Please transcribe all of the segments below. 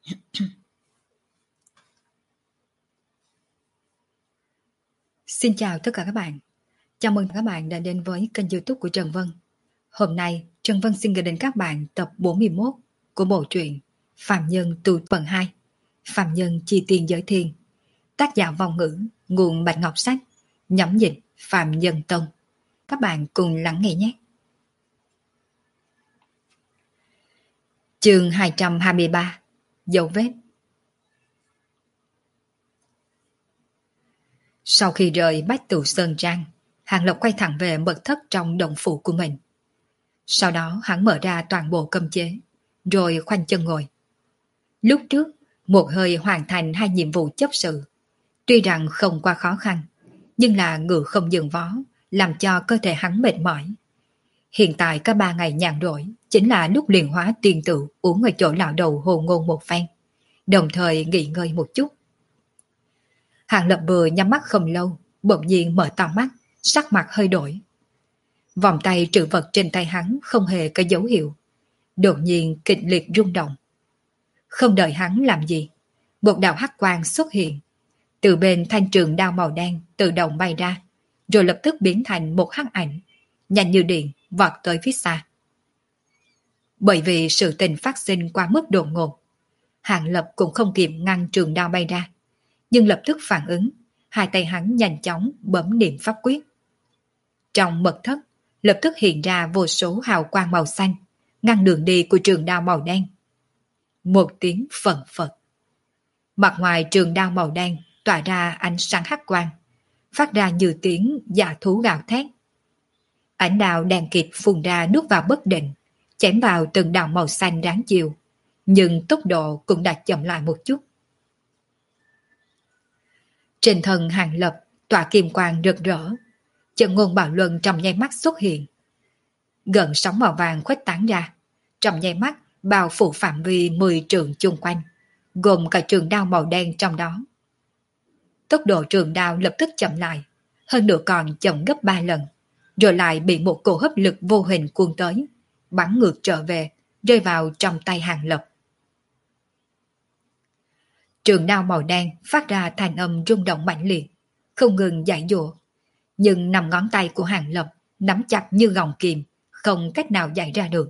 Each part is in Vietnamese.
Xin chào tất cả các bạn. Chào mừng các bạn đã đến với kênh YouTube của Trần Vân. Hôm nay, Trần Vân xin gửi đến các bạn tập 41 của bộ truyện Phạm Nhân Tu phần 2, Phạm Nhân Chi Tiền Giới Thiên. Tác giả Vong Ngữ, nguồn Bạch Ngọc Sách, nhóm dịch Phạm Nhân Tông. Các bạn cùng lắng nghe nhé. Chương 223, Dấu vết. Sau khi rời Bách Tụ Sơn Trang, Hàng Lập quay thẳng về mật thất trong động phủ của mình. Sau đó hắn mở ra toàn bộ cấm chế, rồi khoanh chân ngồi. Lúc trước, một hơi hoàn thành 2 nhiệm vụ chấp sự. Tuy rằng không quá khó khăn, nhưng là ngựa không dừng vó, làm cho cơ thể hắn mệt mỏi. Hiện tại cả 3 ngày nhàn rỗi, chính là lúc luyện hóa tiền tự uống ở chỗ lão đầu hồ ngôn một phen, đồng thời nghỉ ngơi một chút. Hàng Lập vừa nhắm mắt không lâu, bỗng nhiên mở to mắt, sắc mặt hơi đổi. Vòng tay trữ vật trên tay hắn không hề có dấu hiệu, đột nhiên kịch liệt rung động. Không đợi hắn làm gì, một đạo hắc quang xuất hiện, từ bên thanh trường đao màu đen tự động bay ra, rồi lập tức biến thành một hắc ảnh, nhanh như điện vọt tới phía xa. Bởi vì sự tình phát sinh quá mức đột ngột, Hàng Lập cũng không kịp ngăn trường đao bay ra, nhưng lập tức phản ứng, hai tay hắn nhanh chóng bấm niệm pháp quyết. Trong mật thất, lập tức hiện ra vô số hào quang màu xanh, ngăn đường đi của trường đao màu đen. Một tiếng phận phật. Mặt ngoài trường đao màu đen tỏa ra ánh sáng hắc quang, phát ra như tiếng dạ thú gào thét. Ánh đao đèn kịt phun ra nước vào bất định, chém vào từng đạo màu xanh ráng chiều, nhưng tốc độ cũng đã chậm lại một chút. Trên thân Hàng Lập tỏa kim quang rực rỡ, trận ngôn bảo luân trong nháy mắt xuất hiện. Gần sóng màu vàng khuếch tán ra, trong nháy mắt bao phủ phạm vi 10 trượng chung quanh, gồm cả trường đao màu đen trong đó. Tốc độ trường đao lập tức chậm lại, hơn nữa còn chậm gấp 3 lần, rồi lại bị một cổ hấp lực vô hình cuốn tới, bắn ngược trở về, rơi vào trong tay Hàng Lập. Trường đao màu đen phát ra thanh âm rung động mạnh liệt, không ngừng giãy giụa, nhưng 5 ngón tay của Hàng Lập nắm chặt như gọng kìm, không cách nào giãy ra được.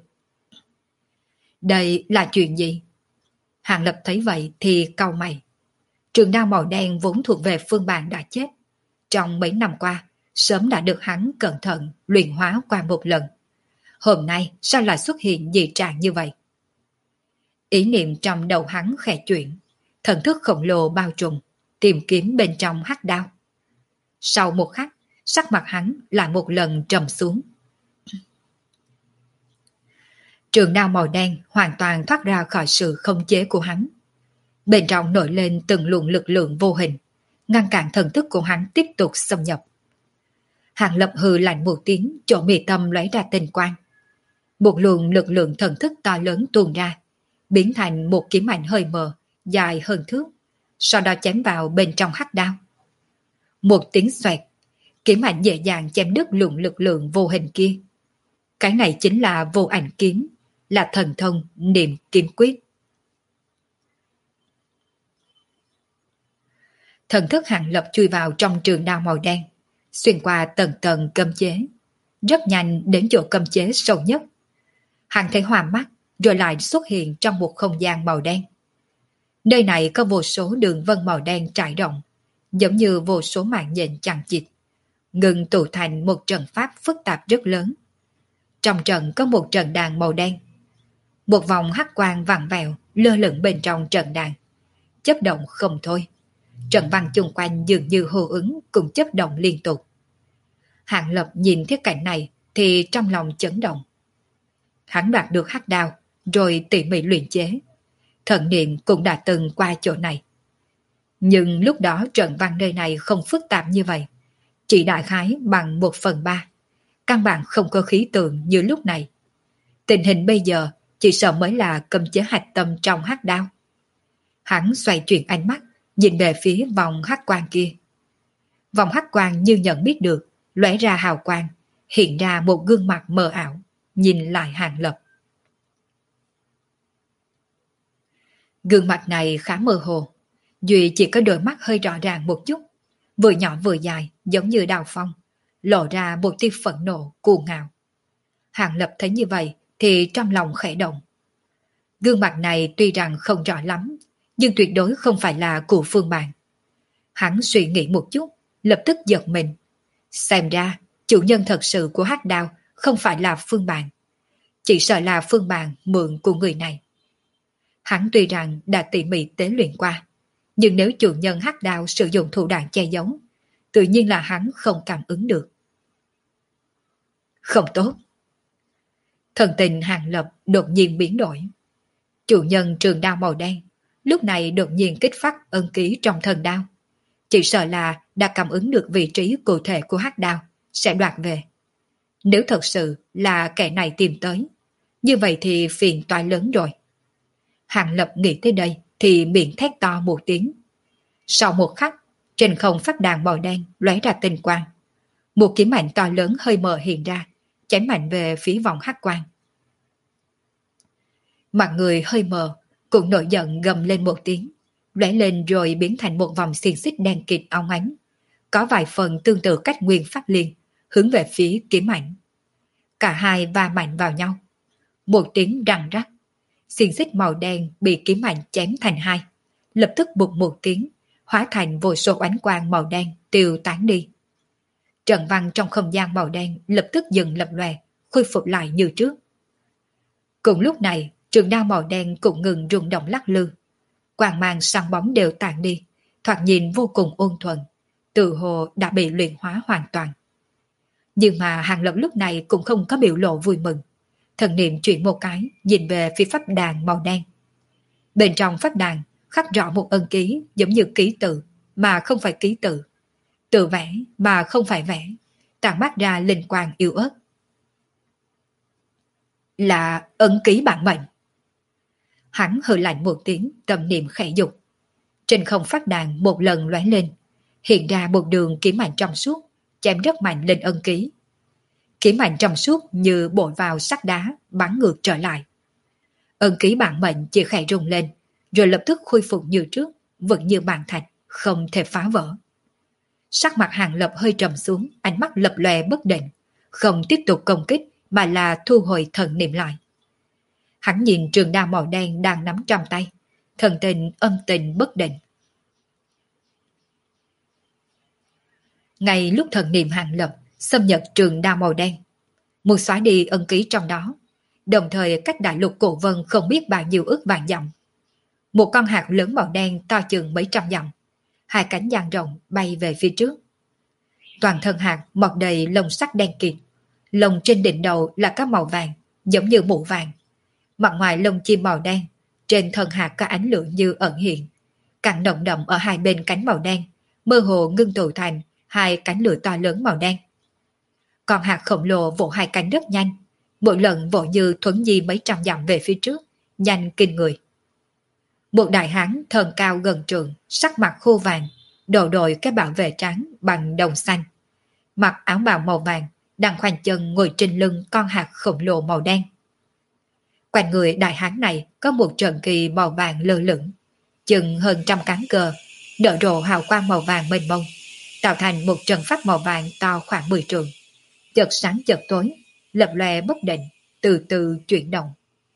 Đây là chuyện gì? Hàng Lập thấy vậy thì cau mày. Trường đao màu đen vốn thuộc về Phương Bản đã chết. Trong mấy năm qua, sớm đã được hắn cẩn thận luyện hóa qua một lần. Hôm nay sao lại xuất hiện dị trạng như vậy? Ý niệm trong đầu hắn khẽ chuyển, thần thức khổng lồ bao trùm, tìm kiếm bên trong hắc đao. Sau một khắc, sắc mặt hắn lại một lần trầm xuống. Trường đao màu đen hoàn toàn thoát ra khỏi sự khống chế của hắn. Bên trong nổi lên từng luồng lực lượng vô hình, ngăn cản thần thức của hắn tiếp tục xâm nhập. Hàng Lập hừ lạnh một tiếng, chỗ mi tâm lóe ra tinh quang. Một luồng lực lượng thần thức to lớn tuôn ra, biến thành một kiếm ảnh hơi mờ, dài hơn thước, sau đó chém vào bên trong hắc đao. Một tiếng xoẹt, kiếm ảnh dễ dàng chém đứt luồng lực lượng vô hình kia. Cái này chính là vô ảnh kiếm, là thần thông niệm kiếm quyết. Thần thức Hàng Lập chui vào trong trường đao màu đen, xuyên qua tầng tầng cấm chế, rất nhanh đến chỗ cấm chế sâu nhất. Hắn thấy hoa mắt, rồi lại xuất hiện trong một không gian màu đen. Nơi này có vô số đường vân màu đen trải rộng, giống như vô số mạng nhện chằng chịt, ngừng tụ thành một trận pháp phức tạp rất lớn. Trong trận có một trận đàn màu đen. Một vòng hắc quang vặn vẹo lơ lửng bên trong trận đàn, chớp động không thôi. Trận văn chung quanh dường như hô ứng cùng chớp động liên tục. Hàng Lập nhìn thấy cảnh này thì trong lòng chấn động. Hắn đoạt được hắc đao, rồi tỉ mỉ luyện chế. Thần niệm cũng đã từng qua chỗ này. Nhưng lúc đó trận văn nơi này không phức tạp như vậy, chỉ đại khái bằng 1/3, căn bản không có khí tượng như lúc này. Tình hình bây giờ chỉ sợ mới là cấm chế hạch tâm trong hắc đao. Hắn xoay chuyển ánh mắt, nhìn về phía vòng hắc quang kia. Vòng hắc quang như nhận biết được, lóe ra hào quang, hiện ra một gương mặt mờ ảo, nhìn lại Hàng Lập. Gương mặt này khá mơ hồ, duy chỉ có đôi mắt hơi rõ ràng một chút, vừa nhỏ vừa dài giống như đào phong, lộ ra một tia phẫn nộ cuồng ngạo. Hàng Lập thấy như vậy thì trong lòng khẽ động. Gương mặt này tuy rằng không rõ lắm, nhưng tuyệt đối không phải là của Phương Bàn. Hắn suy nghĩ một chút, lập tức giật mình. Xem ra, chủ nhân thật sự của Hắc Đao không phải là Phương Bàn. Chỉ sợ là Phương Bàn mượn của người này. Hắn tuy rằng đã tỉ mỉ tế luyện qua, nhưng nếu chủ nhân Hắc Đao sử dụng thủ đoạn che giấu, tự nhiên là hắn không cảm ứng được. Không tốt. Thần tình Hàng Lập đột nhiên biến đổi. Chủ nhân trường đao màu đen lúc này đột nhiên kích phát ân ký trong thần đao. Chỉ sợ là đã cảm ứng được vị trí cụ thể của hắc đao, sẽ đoạt về. Nếu thật sự là kẻ này tìm tới, như vậy thì phiền toái lớn rồi. Hàng Lập nghĩ tới đây thì miệng thét to một tiếng. Sau một khắc, trên không phát đàn màu đen lóe ra tinh quang. Một kiếm mạnh to lớn hơi mờ hiện ra, chém mạnh về phía vòng hắc quang. Mặt người hơi mờ, cũng nổi giận gầm lên một tiếng, lóe lên rồi biến thành một vòng xiềng xích đen kịt óng ánh, có vài phần tương tự cách nguyên pháp liên, hướng về phía kiếm ảnh. Cả hai va mạnh vào nhau. Một tiếng răng rắc, xiềng xích màu đen bị kiếm ảnh chém thành hai, lập tức bụt một tiếng, hóa thành vô số ánh quang màu đen tiêu tán đi. Trận văn trong không gian màu đen lập tức dừng lập lòe, khôi phục lại như trước. Cùng lúc này, trường đao màu đen cũng ngừng rung động lắc lư. Quang mang sáng bóng đều tàn đi, thoạt nhìn vô cùng ôn thuần, tự hồ đã bị luyện hóa hoàn toàn. Nhưng mà Hàng Lập lúc này cũng không có biểu lộ vui mừng. Thần niệm chuyển một cái, nhìn về phía pháp đàn màu đen. Bên trong pháp đàn khắc rõ một ân ký giống như ký tự, mà không phải ký tự. Tự vẽ mà không phải vẽ, tản mát ra linh quang yếu ớt. Là ấn ký bản mệnh. Hắn hừ lạnh một tiếng, tâm niệm khẽ dục. Trên không phát đàn một lần lóe lên, hiện ra một đường kiếm mạnh trong suốt, chém rất mạnh lên ân ký. Kiếm mạnh trong suốt như bội vào sắt đá, bắn ngược trở lại. Ân ký bản mệnh chỉ khẽ rung lên, rồi lập tức khôi phục như trước, vẫn như bàn thạch, không thể phá vỡ. Sắc mặt Hàng Lập hơi trầm xuống, ánh mắt lập lòe bất định, không tiếp tục công kích mà là thu hồi thần niệm lại. Hắn nhìn trường đao màu đen đang nắm trong tay, thần tình âm tình bất định. Ngay lúc thần niệm Hàng Lập xâm nhập trường đao màu đen, muốn xóa đi ân ký trong đó, đồng thời cách đại lục cổ vân không biết bao nhiêu ức vạn dặm. Một con hạt lớn màu đen to chừng mấy trăm dặm, hai cánh dang rộng bay về phía trước. Toàn thân hạt mọc đầy lông sắc đen kịt, lông trên đỉnh đầu là các màu vàng, giống như mũ vàng. Mặt ngoài lông chim màu đen, trên thân hạt có ánh lửa như ẩn hiện. Càng động đậm ở hai bên cánh màu đen, mơ hồ ngưng tụ thành hai cánh lửa to lớn màu đen. Còn hạt khổng lồ vỗ hai cánh rất nhanh, mỗi lần vỗ như thuấn di mấy trăm dặm về phía trước, nhanh kinh người. Một đại hán thân cao gần trượng, sắc mặt khô vàng, đầu đội cái bảo vệ trắng bằng đồng xanh. Mặc áo bào màu vàng, đang khoanh chân ngồi trên lưng con hạt khổng lồ màu đen. Quanh người đại hán này có một trận kỳ màu vàng lơ lửng, chừng hơn trăm cán cờ, nở rộ hào quang màu vàng mênh mông, tạo thành một trận pháp màu vàng to khoảng 10 trượng. Chợt sáng chợt tối, lập lòe bất định, từ từ chuyển động.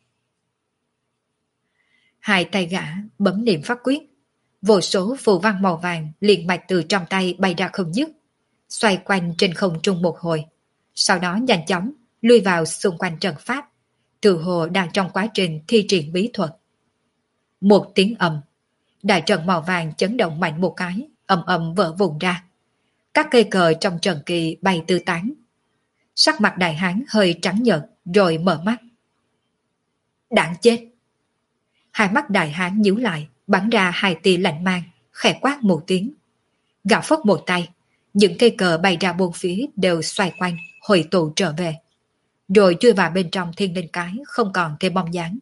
Hai tay gã bấm niệm pháp quyết, vô số phù văn màu vàng liền mạch từ trong tay bay ra không dứt, xoay quanh trên không trung một hồi, sau đó nhanh chóng lui vào xung quanh trận pháp, tự hồ đang trong quá trình thi triển bí thuật. Một tiếng ầm, đại trận màu vàng chấn động mạnh một cái, ầm ầm vỡ vụn ra. Các cây cờ trong trận kỳ bay tứ tán. Sắc mặt đại hán hơi trắng nhợt rồi mở mắt. Đáng chết! Hai mắt đại hán nhíu lại, bắn ra hai tia lạnh mang, khẽ quát một tiếng. Gạo phất một tay, những cây cờ bay ra bốn phía đều xoay quanh, hội tụ trở về. Rồi chui vào bên trong thiên linh cái, không còn thêm bóng dáng.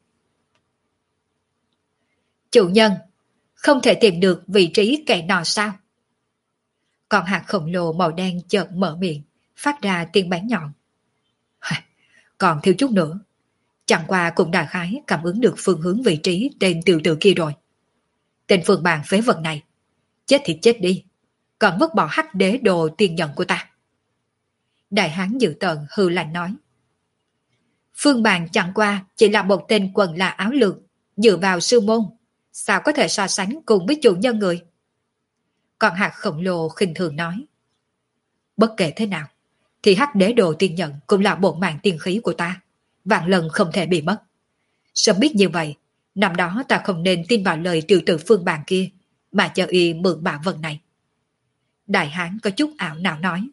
Chủ nhân, không thể tìm được vị trí kẻ nọ sao? Còn hạt khổng lồ màu đen chợt mở miệng, phát ra tiếng bén nhọn. Còn thiếu chút nữa, Chẳng qua cũng đại khái cảm ứng được phương hướng vị trí tên tiểu tử kia rồi. Tên phường bàn phế vật này, chết thì chết đi, còn vứt bỏ hắc đế đồ tiền nhận của ta. Đại hán dự tợn hư lạnh nói. Phương bàn chẳng qua chỉ là một tên quần là áo lược, dựa vào sư môn, sao có thể so sánh cùng với chủ nhân người? Còn hạt khổng lồ khinh thường nói. Bất kể thế nào, thì hắc đế đồ tiên nhận cũng là bộ mạng tiên khí của ta, vạn lần không thể bị mất. Sớm biết như vậy, năm đó ta không nên tin vào lời tiểu tử phương bàn kia, mà cho y mượn bảo vật này. Đại hán có chút ảo não nói.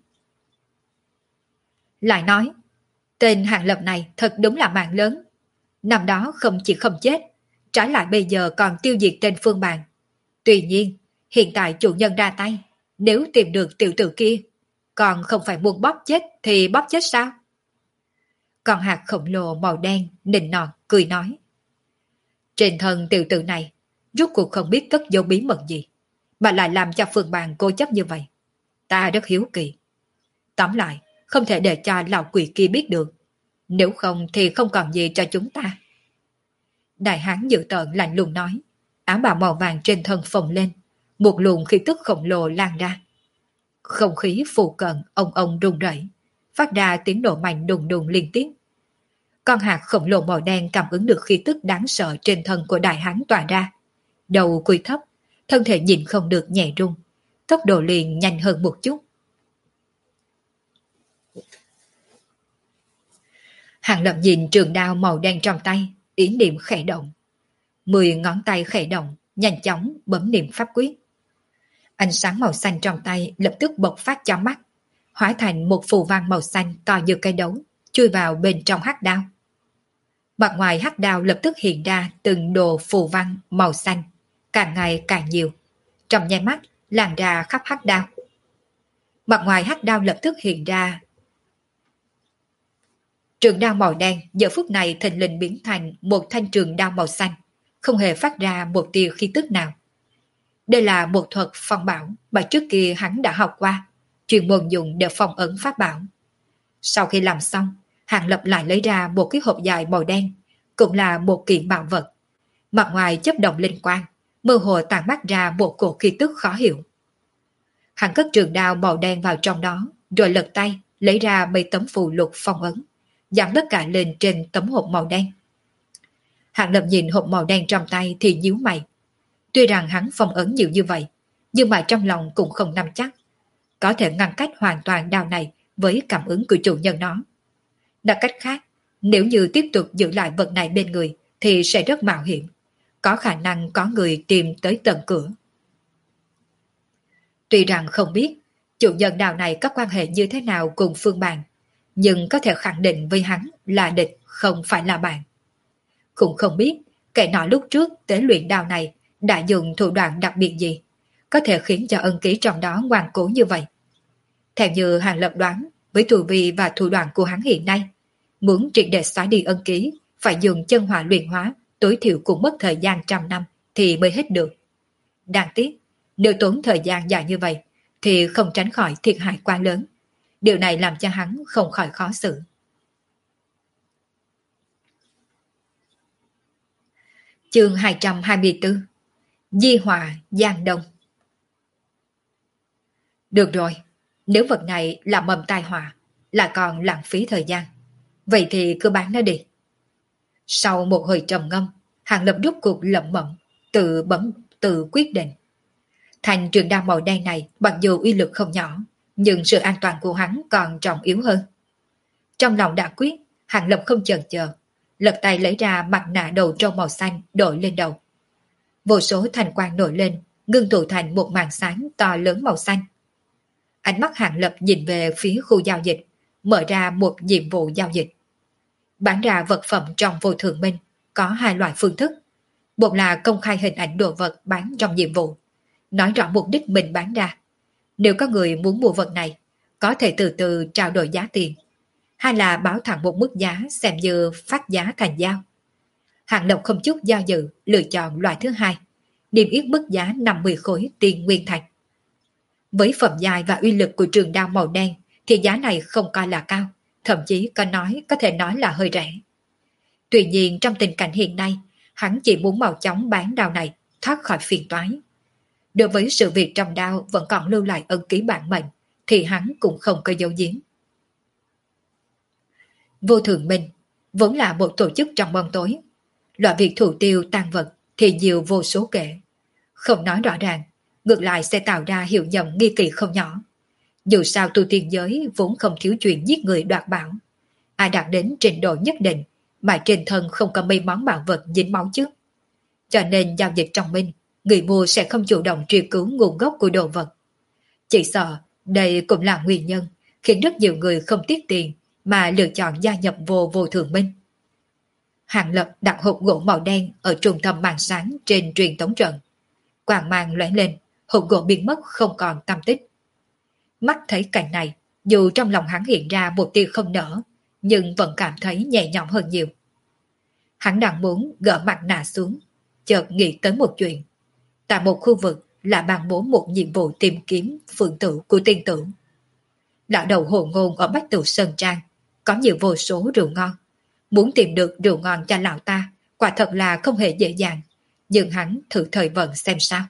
Lại nói, tên Hàng Lập này thật đúng là mạng lớn. Năm đó không chỉ không chết, trái lại bây giờ còn tiêu diệt tên phương bàn. Tuy nhiên, hiện tại chủ nhân ra tay, nếu tìm được tiểu tử kia, còn không phải muốn bóp chết thì bóp chết sao? Còn hạt khổng lồ màu đen, nịnh nọt, cười nói. Trên thân tiểu tử này, rốt cuộc không biết cất dấu bí mật gì, mà lại làm cho phương bàn cố chấp như vậy. Ta rất hiếu kỳ. Tóm lại, không thể để cho lão quỷ kia biết được. Nếu không thì không còn gì cho chúng ta. Đại hán dự tợn lạnh lùng nói. Áo bào màu vàng trên thân phồng lên. Một luồng khí tức khổng lồ lan ra. Không khí phù cận ông rung rẩy, phát ra tiếng nổ mạnh đùng đùng liên tiếp. Con hạt khổng lồ màu đen cảm ứng được khí tức đáng sợ trên thân của đại hán tỏa ra. Đầu cúi thấp, thân thể nhìn không được nhẹ rung. Tốc độ liền nhanh hơn một chút. Hàng Lập nhìn trường đao màu đen trong tay, ý niệm khẽ động. 10 ngón tay khẽ động, nhanh chóng bấm niệm pháp quyết. Ánh sáng màu xanh trong tay lập tức bộc phát cho mắt, hóa thành một phù văn màu xanh to như cây đấu, chui vào bên trong hắc đao. Mặt ngoài hắc đao lập tức hiện ra từng đồ phù văn màu xanh, càng ngày càng nhiều, trong nháy mắt lan ra khắp hắc đao. Mặt ngoài hắc đao lập tức hiện ra trường đao màu đen, giờ phút này thình lình biến thành một thanh trường đao màu xanh, không hề phát ra một tia khí tức nào. Đây là một thuật phong bảo mà trước kia hắn đã học qua, chuyên môn dùng để phong ấn pháp bảo. Sau khi làm xong, Hàng Lập lại lấy ra một cái hộp dài màu đen, cũng là một kiện bảo vật. Mặt ngoài chớp động linh quang, mơ hồ tản mát ra một cổ khí tức khó hiểu. Hắn cất trường đao màu đen vào trong đó, rồi lật tay lấy ra mấy tấm phù lục phong ấn, dán tất cả lên trên tấm hộp màu đen. Hàng Lập nhìn hộp màu đen trong tay thì nhíu mày. Tuy rằng hắn phong ấn nhiều như vậy, nhưng mà trong lòng cũng không nắm chắc có thể ngăn cách hoàn toàn đao này với cảm ứng của chủ nhân nó. Nói cách khác, nếu như tiếp tục giữ lại vật này bên người thì sẽ rất mạo hiểm, có khả năng có người tìm tới tận cửa. Tuy rằng không biết chủ nhân đao này có quan hệ như thế nào cùng Phương Bàn, nhưng có thể khẳng định với hắn là địch không phải là bạn. Cũng không biết kẻ nọ lúc trước tế luyện đao này đã dùng thủ đoạn đặc biệt gì, có thể khiến cho ân ký trong đó ngoan cố như vậy. Theo như Hàng Lập đoán, với thủ vi và thủ đoạn của hắn hiện nay, muốn triệt để xóa đi ân ký, phải dùng chân hỏa luyện hóa, tối thiểu cũng mất thời gian 100 năm thì mới hết được. Đáng tiếc, nếu tốn thời gian dài như vậy, thì không tránh khỏi thiệt hại quá lớn. Điều này làm cho hắn không khỏi khó xử. Chương 224 Di Họa Giang Đông. Được rồi, nếu vật này là mầm tai họa, là còn lãng phí thời gian, vậy thì cứ bán nó đi. Sau một hồi trầm ngâm, Hàng Lập rút cuộc lẩm bẩm, tự quyết định. Thành trường đao màu đen này mặc dù uy lực không nhỏ, nhưng sự an toàn của hắn còn trọng yếu hơn. Trong lòng đã quyết, Hàng Lập không chần chờ, lật tay lấy ra mặt nạ đầu trâu màu xanh đội lên đầu. Vô số thành quang nổi lên, ngưng tụ thành một màn sáng to lớn màu xanh. Ánh mắt Hàng Lập nhìn về phía khu giao dịch, mở ra một nhiệm vụ giao dịch. Bán ra vật phẩm trong vô thượng minh có hai loại phương thức. Một là công khai hình ảnh đồ vật bán trong nhiệm vụ, nói rõ mục đích mình bán ra. Nếu có người muốn mua vật này, có thể từ từ trao đổi giá tiền. Hai là báo thẳng một mức giá xem như phát giá thành giao. Hàng Lập không chút do dự lựa chọn loại thứ hai, niêm yết mức giá 50 khối tiền nguyên thạch. Với phẩm dài và uy lực của trường đao màu đen thì giá này không coi là cao, thậm chí có thể nói là hơi rẻ. Tuy nhiên trong tình cảnh hiện nay, hắn chỉ muốn mau chóng bán đao này, thoát khỏi phiền toái. Đối với sự việc trong đao vẫn còn lưu lại ân ký bản mệnh, thì hắn cũng không có giấu giếm. Vô Thường Minh vốn là một tổ chức trong bóng tối. Loại việc thủ tiêu tàn vật thì nhiều vô số kể. Không nói rõ ràng, ngược lại sẽ tạo ra hiệu nhầm nghi kỳ không nhỏ. Dù sao tu tiên giới vốn không thiếu chuyện giết người đoạt bảo. Ai đạt đến trình độ nhất định mà trên thân không có mấy món bảo vật dính máu chứ. Cho nên giao dịch trong minh, người mua sẽ không chủ động truy cứu nguồn gốc của đồ vật. Chỉ sợ đây cũng là nguyên nhân khiến rất nhiều người không tiếc tiền mà lựa chọn gia nhập vô thường minh. Hàng Lập đặt hộp gỗ màu đen ở trung tâm màn sáng trên truyền tống trận. Quang mang lóe lên, hộp gỗ biến mất không còn tăm tích. Mắt thấy cảnh này, dù trong lòng hắn hiện ra một tia không nở, nhưng vẫn cảm thấy nhẹ nhõm hơn nhiều. Hắn đang muốn gỡ mặt nạ xuống, chợt nghĩ tới một chuyện. Tại một khu vực là ban bố một nhiệm vụ tìm kiếm phượng tử của tiên tử. Lão đầu hồ ngôn ở Bách Tụ Sơn Trang, có nhiều vô số rượu ngon. Muốn tìm được rượu ngon cho lão ta, quả thật là không hề dễ dàng, nhưng hắn thử thời vận xem sao.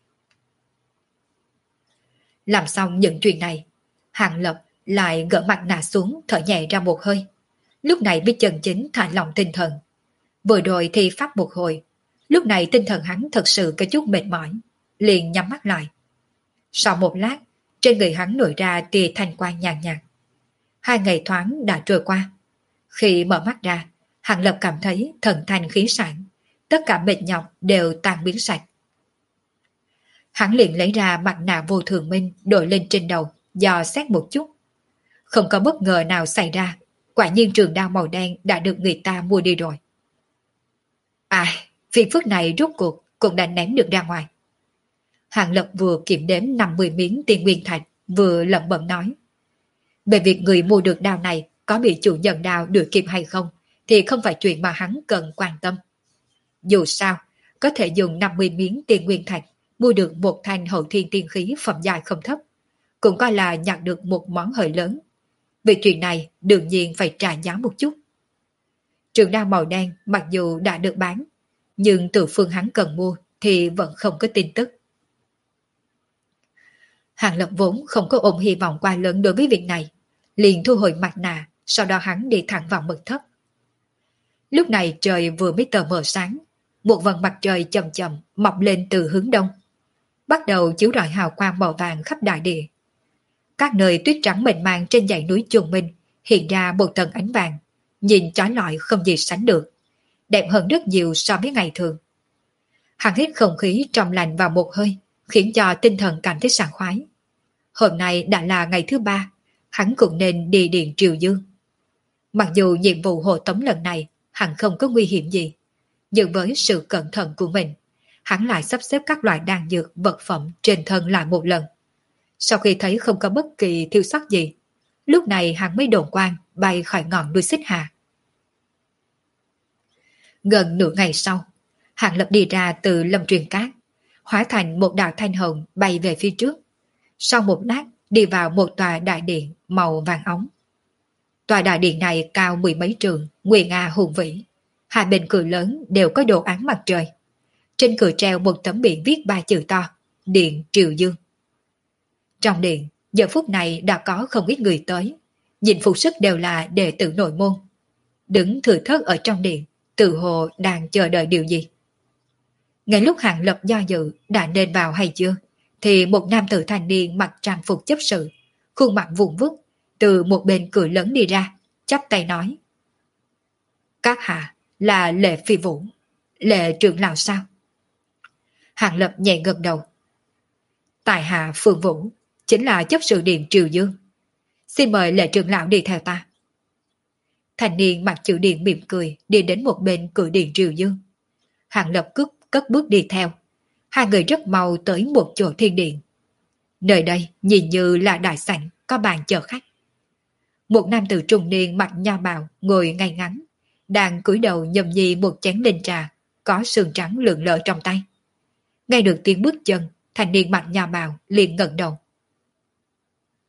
Làm xong những chuyện này, Hàng Lập lại gỡ mặt nạ xuống thở nhẹ ra một hơi. Lúc này mới chân chính thả lòng tinh thần. Vừa rồi thì pháp một hồi, lúc này tinh thần hắn thật sự có chút mệt mỏi, liền nhắm mắt lại. Sau một lát, trên người hắn nổi ra tia thanh quang nhàn nhạt. 2 ngày thoáng đã trôi qua. Khi mở mắt ra, Hàng Lập cảm thấy thần thanh khí sảng, tất cả mệt nhọc đều tan biến sạch. Hắn liền lấy ra mặt nạ vô thường minh đội lên trên đầu, dò xét một chút. Không có bất ngờ nào xảy ra, quả nhiên trường đao màu đen đã được người ta mua đi rồi. Ai, phiền phức này rốt cuộc cũng đã ném được ra ngoài. Hàng Lập vừa kiểm đếm 50 miếng tiền nguyên thạch, vừa lẩm bẩm nói. Về việc người mua được đao này có bị chủ nhận đao đuổi kịp hay không, thì không phải chuyện mà hắn cần quan tâm. Dù sao, có thể dùng 50 miếng tiền nguyên thạch mua được một thanh hậu thiên tiên khí phẩm giai không thấp, cũng coi là nhặt được một món hời lớn. Vì chuyện này đương nhiên phải trả giá một chút. Trường đao màu đen mặc dù đã được bán, nhưng từ phương hắn cần mua thì vẫn không có tin tức. Hàng Lập vốn không có ôm hy vọng quá lớn đối với việc này, liền thu hồi mặt nạ, sau đó hắn đi thẳng vào mật thất. Lúc này trời vừa mới tờ mờ sáng, một vầng mặt trời chậm chậm mọc lên từ hướng đông, bắt đầu chiếu rọi hào quang màu vàng khắp đại địa. Các nơi tuyết trắng mịn màng trên dãy núi Trùng Minh hiện ra một tầng ánh vàng, nhìn chói lọi không gì sánh được, đẹp hơn rất nhiều so với ngày thường. Hắn hít không khí trong lành vào một hơi, khiến cho tinh thần cảm thấy sảng khoái. Hôm nay đã là ngày thứ 3, hắn cũng nên đi điện Triều Dương. Mặc dù nhiệm vụ hộ tống lần này hắn không có nguy hiểm gì, nhưng với sự cẩn thận của mình, hắn lại sắp xếp các loại đan dược vật phẩm trên thân lại một lần. Sau khi thấy không có bất kỳ thiếu sót gì, lúc này hắn mới đồn quang bay khỏi ngọn núi Xích Hà. Gần nửa ngày sau, Hàng Lập đi ra từ Lâm Truyền Cát, hóa thành một đạo thanh hồng bay về phía trước. Sau một lát đi vào một tòa đại điện màu vàng óng. Tòa đại điện này cao 10 mấy trượng, nguy nga hùng vĩ. Hai bên cửa lớn đều có đồ án mặt trời. Trên cửa treo một tấm biển viết 3 chữ to: Điện Triều Dương. Trong điện, giờ phút này đã có không ít người tới. Nhìn phục sức đều là đệ tử nội môn. Đứng thưa thớt ở trong điện, tự hồ đang chờ đợi điều gì. Ngay lúc Hàng Lập do dự đã nên vào hay chưa, thì một nam tử thanh niên mặc trang phục chấp sự, khuôn mặt vuông vức, từ một bên cửa lớn đi ra, chắp tay nói: Các hạ là Lệ Phi Vũ, Lệ trưởng lão sao? Hàng Lập nhẹ gật đầu. Tại hạ Phương Vũ, chính là chấp sự điện Triều Dương. Xin mời Lệ trưởng lão đi theo ta. Thanh niên mặc chữ điện mỉm cười đi đến một bên cửa điện Triều Dương. Hàng Lập cất bước đi theo. Hai người rất mau tới một chỗ thiên điện. Nơi đây nhìn như là đại sảnh có bàn chờ khách. Một nam tử trung niên mặc nho bào ngồi ngay ngắn, đang cúi đầu nhâm nhi một chén linh trà có sườn trắng lượn lờ trong tay. Nghe được tiếng bước chân, thanh niên mặc nho bào liền ngẩng đầu.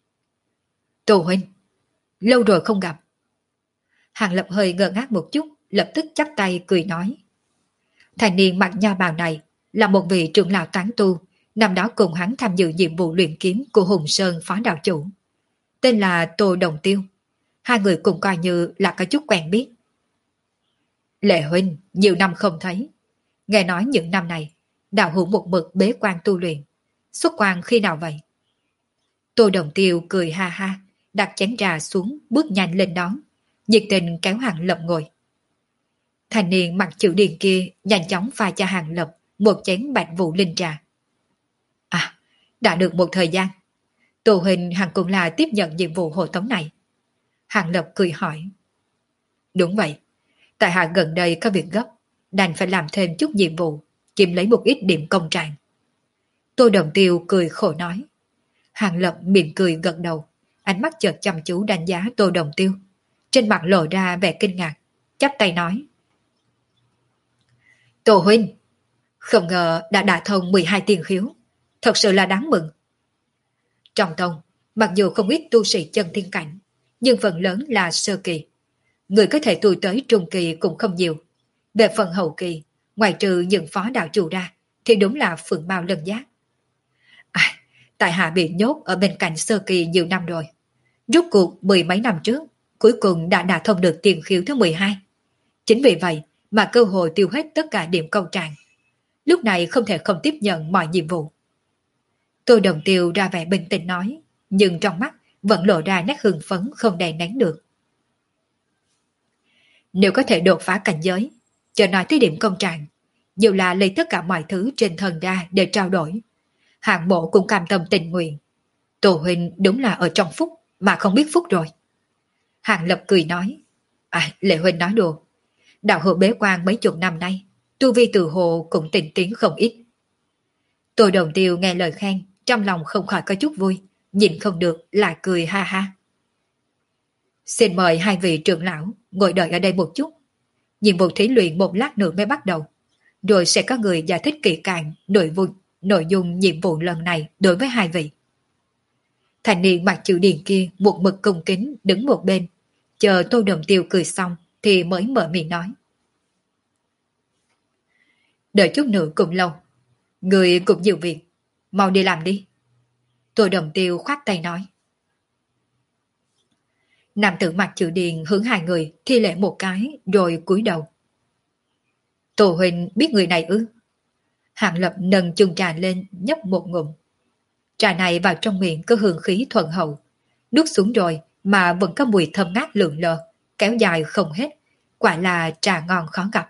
Tô huynh, lâu rồi không gặp. Hàng Lập hơi ngơ ngác một chút, lập tức chắp tay cười nói. Thanh niên mặc nho bào này là một vị trưởng lão tán tu, năm đó cùng hắn tham dự nhiệm vụ luyện kiếm của Hùng Sơn phó đạo chủ. Tên là Tô Đồng Tiêu. Hai người cũng coi như là có chút quen biết. Lệ huynh, nhiều năm không thấy. Nghe nói những năm này, đạo hữu một mực bế quan tu luyện. Xuất quan khi nào vậy? Tô Đồng Tiêu cười ha ha, đặt chén trà xuống, bước nhanh lên đón, nhiệt tình kéo Hàng Lập ngồi. Thanh niên mặc chữ điền kia nhanh chóng pha cho Hàng Lập một chén bạch vụ linh trà. À, đã được một thời gian. Tô huynh hẳn cũng là tiếp nhận nhiệm vụ hộ tống này. Hàng Lập cười hỏi. Đúng vậy, tại hạ gần đây có việc gấp, đành phải làm thêm chút nhiệm vụ, kiếm lấy một ít điểm công trạng. Tô Đồng Tiêu cười khổ nói. Hàng Lập mỉm cười gật đầu, ánh mắt chợt chăm chú đánh giá Tô Đồng Tiêu. Trên mặt lộ ra vẻ kinh ngạc, chắp tay nói. Tô huynh, không ngờ đã đả thông 12 tiền khiếu, thật sự là đáng mừng. Trong tông, mặc dù không ít tu sĩ chân thiên cảnh, nhưng phần lớn là sơ kỳ. Người có thể tu tới trung kỳ cũng không nhiều. Về phần hậu kỳ, ngoài trừ những phó đạo chủ ra, thì đúng là phượng mao lân giác. Tại hạ bị nhốt ở bên cạnh sơ kỳ nhiều năm rồi. Rốt cuộc 10 mấy năm trước, cuối cùng đã đả thông được tiền khiếu thứ 12. Chính vì vậy mà cơ hội tiêu hết tất cả điểm công trạng. Lúc này không thể không tiếp nhận mọi nhiệm vụ. Tô Đồng Tiêu ra vẻ bình tĩnh nói, nhưng trong mắt vẫn lộ ra nét hưng phấn không đè nén được. Nếu có thể đột phá cảnh giới, chờ nói tới điểm công trạng, dù là lấy tất cả mọi thứ trên thân ra để trao đổi, hạng bộ cũng cam tâm tình nguyện. Tô huynh đúng là ở trong phúc mà không biết phúc rồi. Hàng Lập cười nói. Lệ huynh nói đùa. Đạo hữu bế quan mấy chục năm nay, tu vi từ hồ cũng tinh tiến không ít. Tô Đồng Tiêu nghe lời khen, trong lòng không khỏi có chút vui, nhìn không được lại cười ha ha. Xin mời hai vị trưởng lão ngồi đợi ở đây một chút. Nhiệm vụ thí luyện một lát nữa mới bắt đầu, rồi sẽ có người giải thích kỹ càng nội dung nhiệm vụ lần này đối với hai vị. Thành niên mặc chữ điền kia một mực cung kính đứng một bên, chờ Tô Đồng Tiêu cười xong thì mới mở miệng nói. Đợi chút nữa cũng lâu, người cũng nhiều việc, mau đi làm đi. Tô Đồng Tiêu khoát tay nói. Nam tử mặc chữ điền hướng hai người thi lễ một cái rồi cúi đầu. Tô huynh biết người này ư? Hàng Lập nâng chung trà lên nhấp một ngụm. Trà này vào trong miệng có hương khí thuần hậu, nuốt xuống rồi mà vẫn có mùi thơm ngát lượn lờ, kéo dài không hết, quả là trà ngon khó gặp.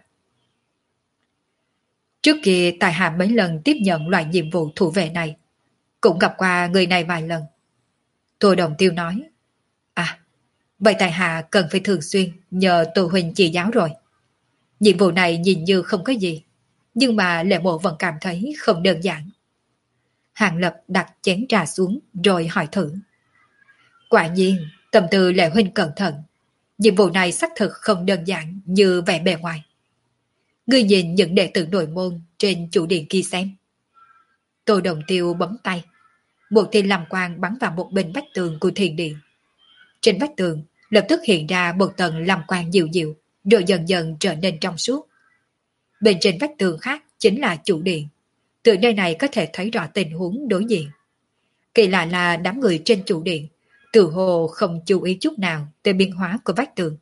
Trước kia tại hạ mấy lần tiếp nhận loại nhiệm vụ thủ vệ này, cũng gặp qua người này vài lần. Tô Đồng Tiêu nói. Vậy tại hạ cần phải thường xuyên nhờ Tô huynh chỉ giáo rồi. Nhiệm vụ này nhìn như không có gì, nhưng mà Lệ Mộ vẫn cảm thấy không đơn giản. Hàng Lập đặt chén trà xuống rồi hỏi thử. Quả nhiên, tâm tư Lệ huynh cẩn thận. Nhiệm vụ này xác thực không đơn giản như vẻ bề ngoài. Ngươi nhìn những đệ tử nội môn trên chủ điện kia xem. Tô Đồng Tiêu bấm tay. Một tia làm quang bắn vào một bên vách tường của thiền điện. Trên vách tường lập tức hiện ra một tầng làm quang dịu dịu, rồi dần dần trở nên trong suốt. Bên trên vách tường khác chính là chủ điện. Từ nơi này có thể thấy rõ tình huống đối diện. Kỳ lạ là đám người trên chủ điện tự hồ không chú ý chút nào tới biến hóa của vách tường.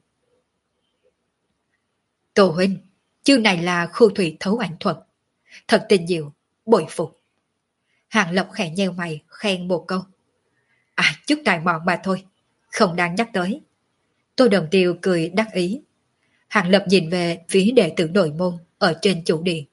Tô huynh, chương này là khu thủy thấu ảnh thuật. Thật tình diệu, bội phục. Hàng Lập khẽ nheo mày khen một câu. Chút tài mọn mà thôi, không đáng nhắc tới. Tô Đồng Tiêu cười đắc ý. Hàng Lập nhìn về phía đệ tử nội môn ở trên chủ điện.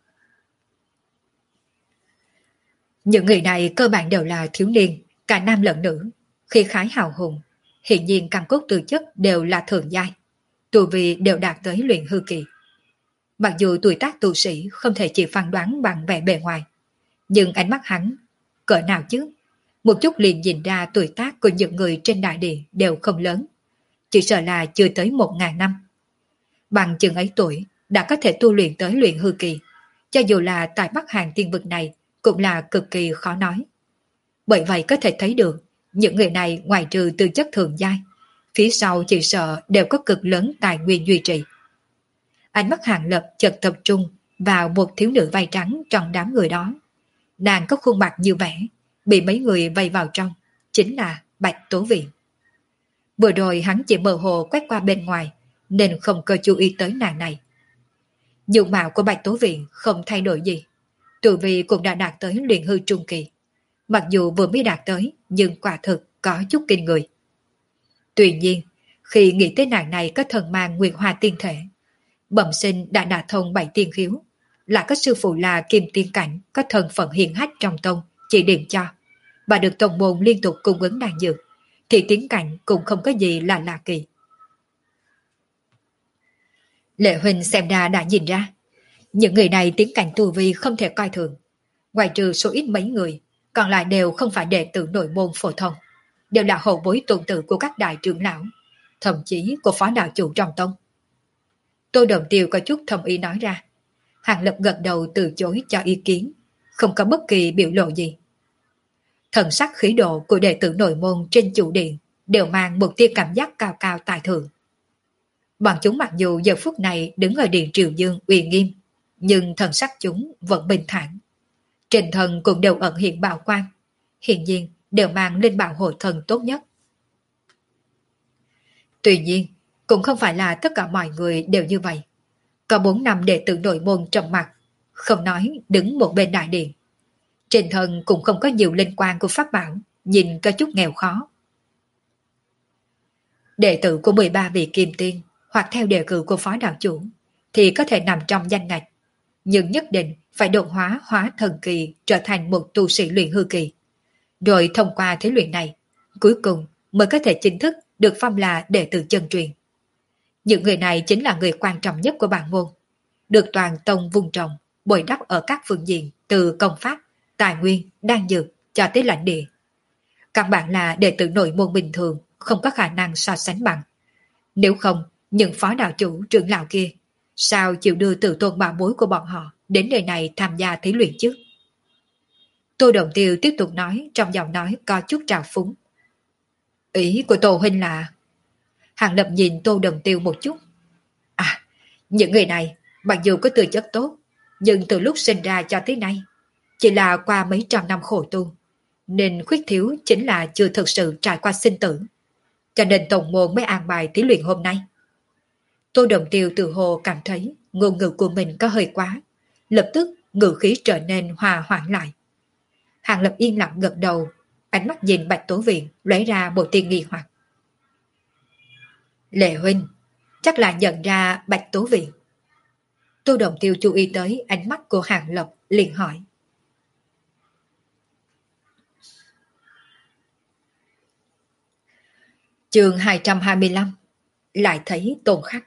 Những người này cơ bản đều là thiếu niên, cả nam lẫn nữ, khí khái hào hùng, hiện nhiên căn cốt tư chất đều là thường giai, tu vi đều đạt tới luyện hư kỳ. Mặc dù tuổi tác tu sĩ không thể chỉ phán đoán bằng vẻ bề ngoài, nhưng ánh mắt hắn, cỡ nào chứ, một chút liền nhìn ra tuổi tác của những người trên đại điện đều không lớn, chỉ sợ là chưa tới 1000 năm. Bằng chừng ấy tuổi đã có thể tu luyện tới luyện hư kỳ, cho dù là tại Bắc Hàn tiên vực này cũng là cực kỳ khó nói. Bởi vậy có thể thấy được, những người này ngoài trừ tư chất thường giai, phía sau chỉ sợ đều có cực lớn tài nguyên duy trì. Ánh mắt Hàng Lập chợt tập trung vào một thiếu nữ vai trắng trong đám người đó. Nàng có khuôn mặt như vẻ, bị mấy người vây vào trong, chính là Bạch Tố Viện. Vừa rồi hắn chỉ mơ hồ quét qua bên ngoài, nên không cơ chú ý tới nàng này. Dung mạo của Bạch Tố Viện không thay đổi gì, tu vi cũng đã đạt tới luyện hư trung kỳ. Mặc dù vừa mới đạt tới, nhưng quả thực có chút kinh người. Tuy nhiên, khi nghĩ tới nàng này có thần mang Nguyệt Hoa tiên thể, bẩm sinh đã đả thông 7 tiên khiếu, lại có sư phụ là Kim Tiên Cảnh có thân phận hiển hách trong tông chỉ điểm cho, và được tông môn liên tục cung ứng đan dược, thì tiến cảnh cũng không có gì là lạ kỳ. Lệ huynh xem ra đã nhìn ra, những người này tiến cảnh tu vi không thể coi thường. Ngoài trừ số ít mấy người, còn lại đều không phải đệ tử nội môn phổ thông, đều là hậu bối tôn tử của các đại trưởng lão, thậm chí của phó đạo chủ trong tông. Tô Đồng Tiêu có chút thầm ý nói ra. Hàng Lập gật đầu từ chối cho ý kiến, không có bất kỳ biểu lộ gì. Thần sắc khí độ của đệ tử nội môn trên chủ điện đều mang một tia cảm giác cao cao tài thượng. Bọn chúng mặc dù giờ phút này đứng ở điện Triều Dương uy nghiêm, nhưng thần sắc chúng vẫn bình thản. Trên thân cũng đều ẩn hiện bảo quang, hiện nhiên đều mang linh bảo hộ thần tốt nhất. Tuy nhiên, cũng không phải là tất cả mọi người đều như vậy. Có 4 năm đệ tử nội môn trầm mặc, không nói đứng một bên đại điện. Trên thân cũng không có nhiều linh quan của pháp bảo, nhìn có chút nghèo khó. Đệ tử của 13 vị kim tiên hoặc theo đề cử của phó đạo chủ thì có thể nằm trong danh ngạch, nhưng nhất định phải đột hóa thần kỳ trở thành một tu sĩ luyện hư kỳ. Rồi thông qua thế luyện này, cuối cùng mới có thể chính thức được phong là đệ tử chân truyền. Những người này chính là người quan trọng nhất của bản môn, được toàn tông vun trồng, bồi đắp ở các phương diện từ công pháp, tài nguyên, đan dược cho tới lãnh địa. Căn bản là đệ tử nội môn bình thường không có khả năng so sánh bằng. Nếu không, những phó đạo chủ trưởng lão kia sao chịu đưa tự tôn bảo bối của bọn họ đến nơi này tham gia thí luyện chứ? Tô Đồng Tiêu tiếp tục nói trong giọng nói có chút trào phúng. Ý của Tô huynh là... Hàng Lập nhìn Tô Đồng Tiêu một chút. À, những người này mặc dù có tư chất tốt, nhưng từ lúc sinh ra cho tới nay chỉ là qua mấy trăm năm khổ tu, nên khuyết thiếu chính là chưa thực sự trải qua sinh tử. Cho nên tổng môn mới an bài thí luyện hôm nay. Tô Đồng Tiêu tự hồ cảm thấy ngôn ngữ của mình có hơi quá, lập tức ngữ khí trở nên hòa hoãn lại. Hàng Lập yên lặng gật đầu, ánh mắt nhìn Bạch Tố Viện lóe ra một tia nghi hoặc. Lệ huynh, chắc là nhận ra Bạch Tố Viện. Tô Đồng Tiêu chú ý tới ánh mắt của Hàng Lập liền hỏi. Chương 225 lại thấy Tôn Khắc.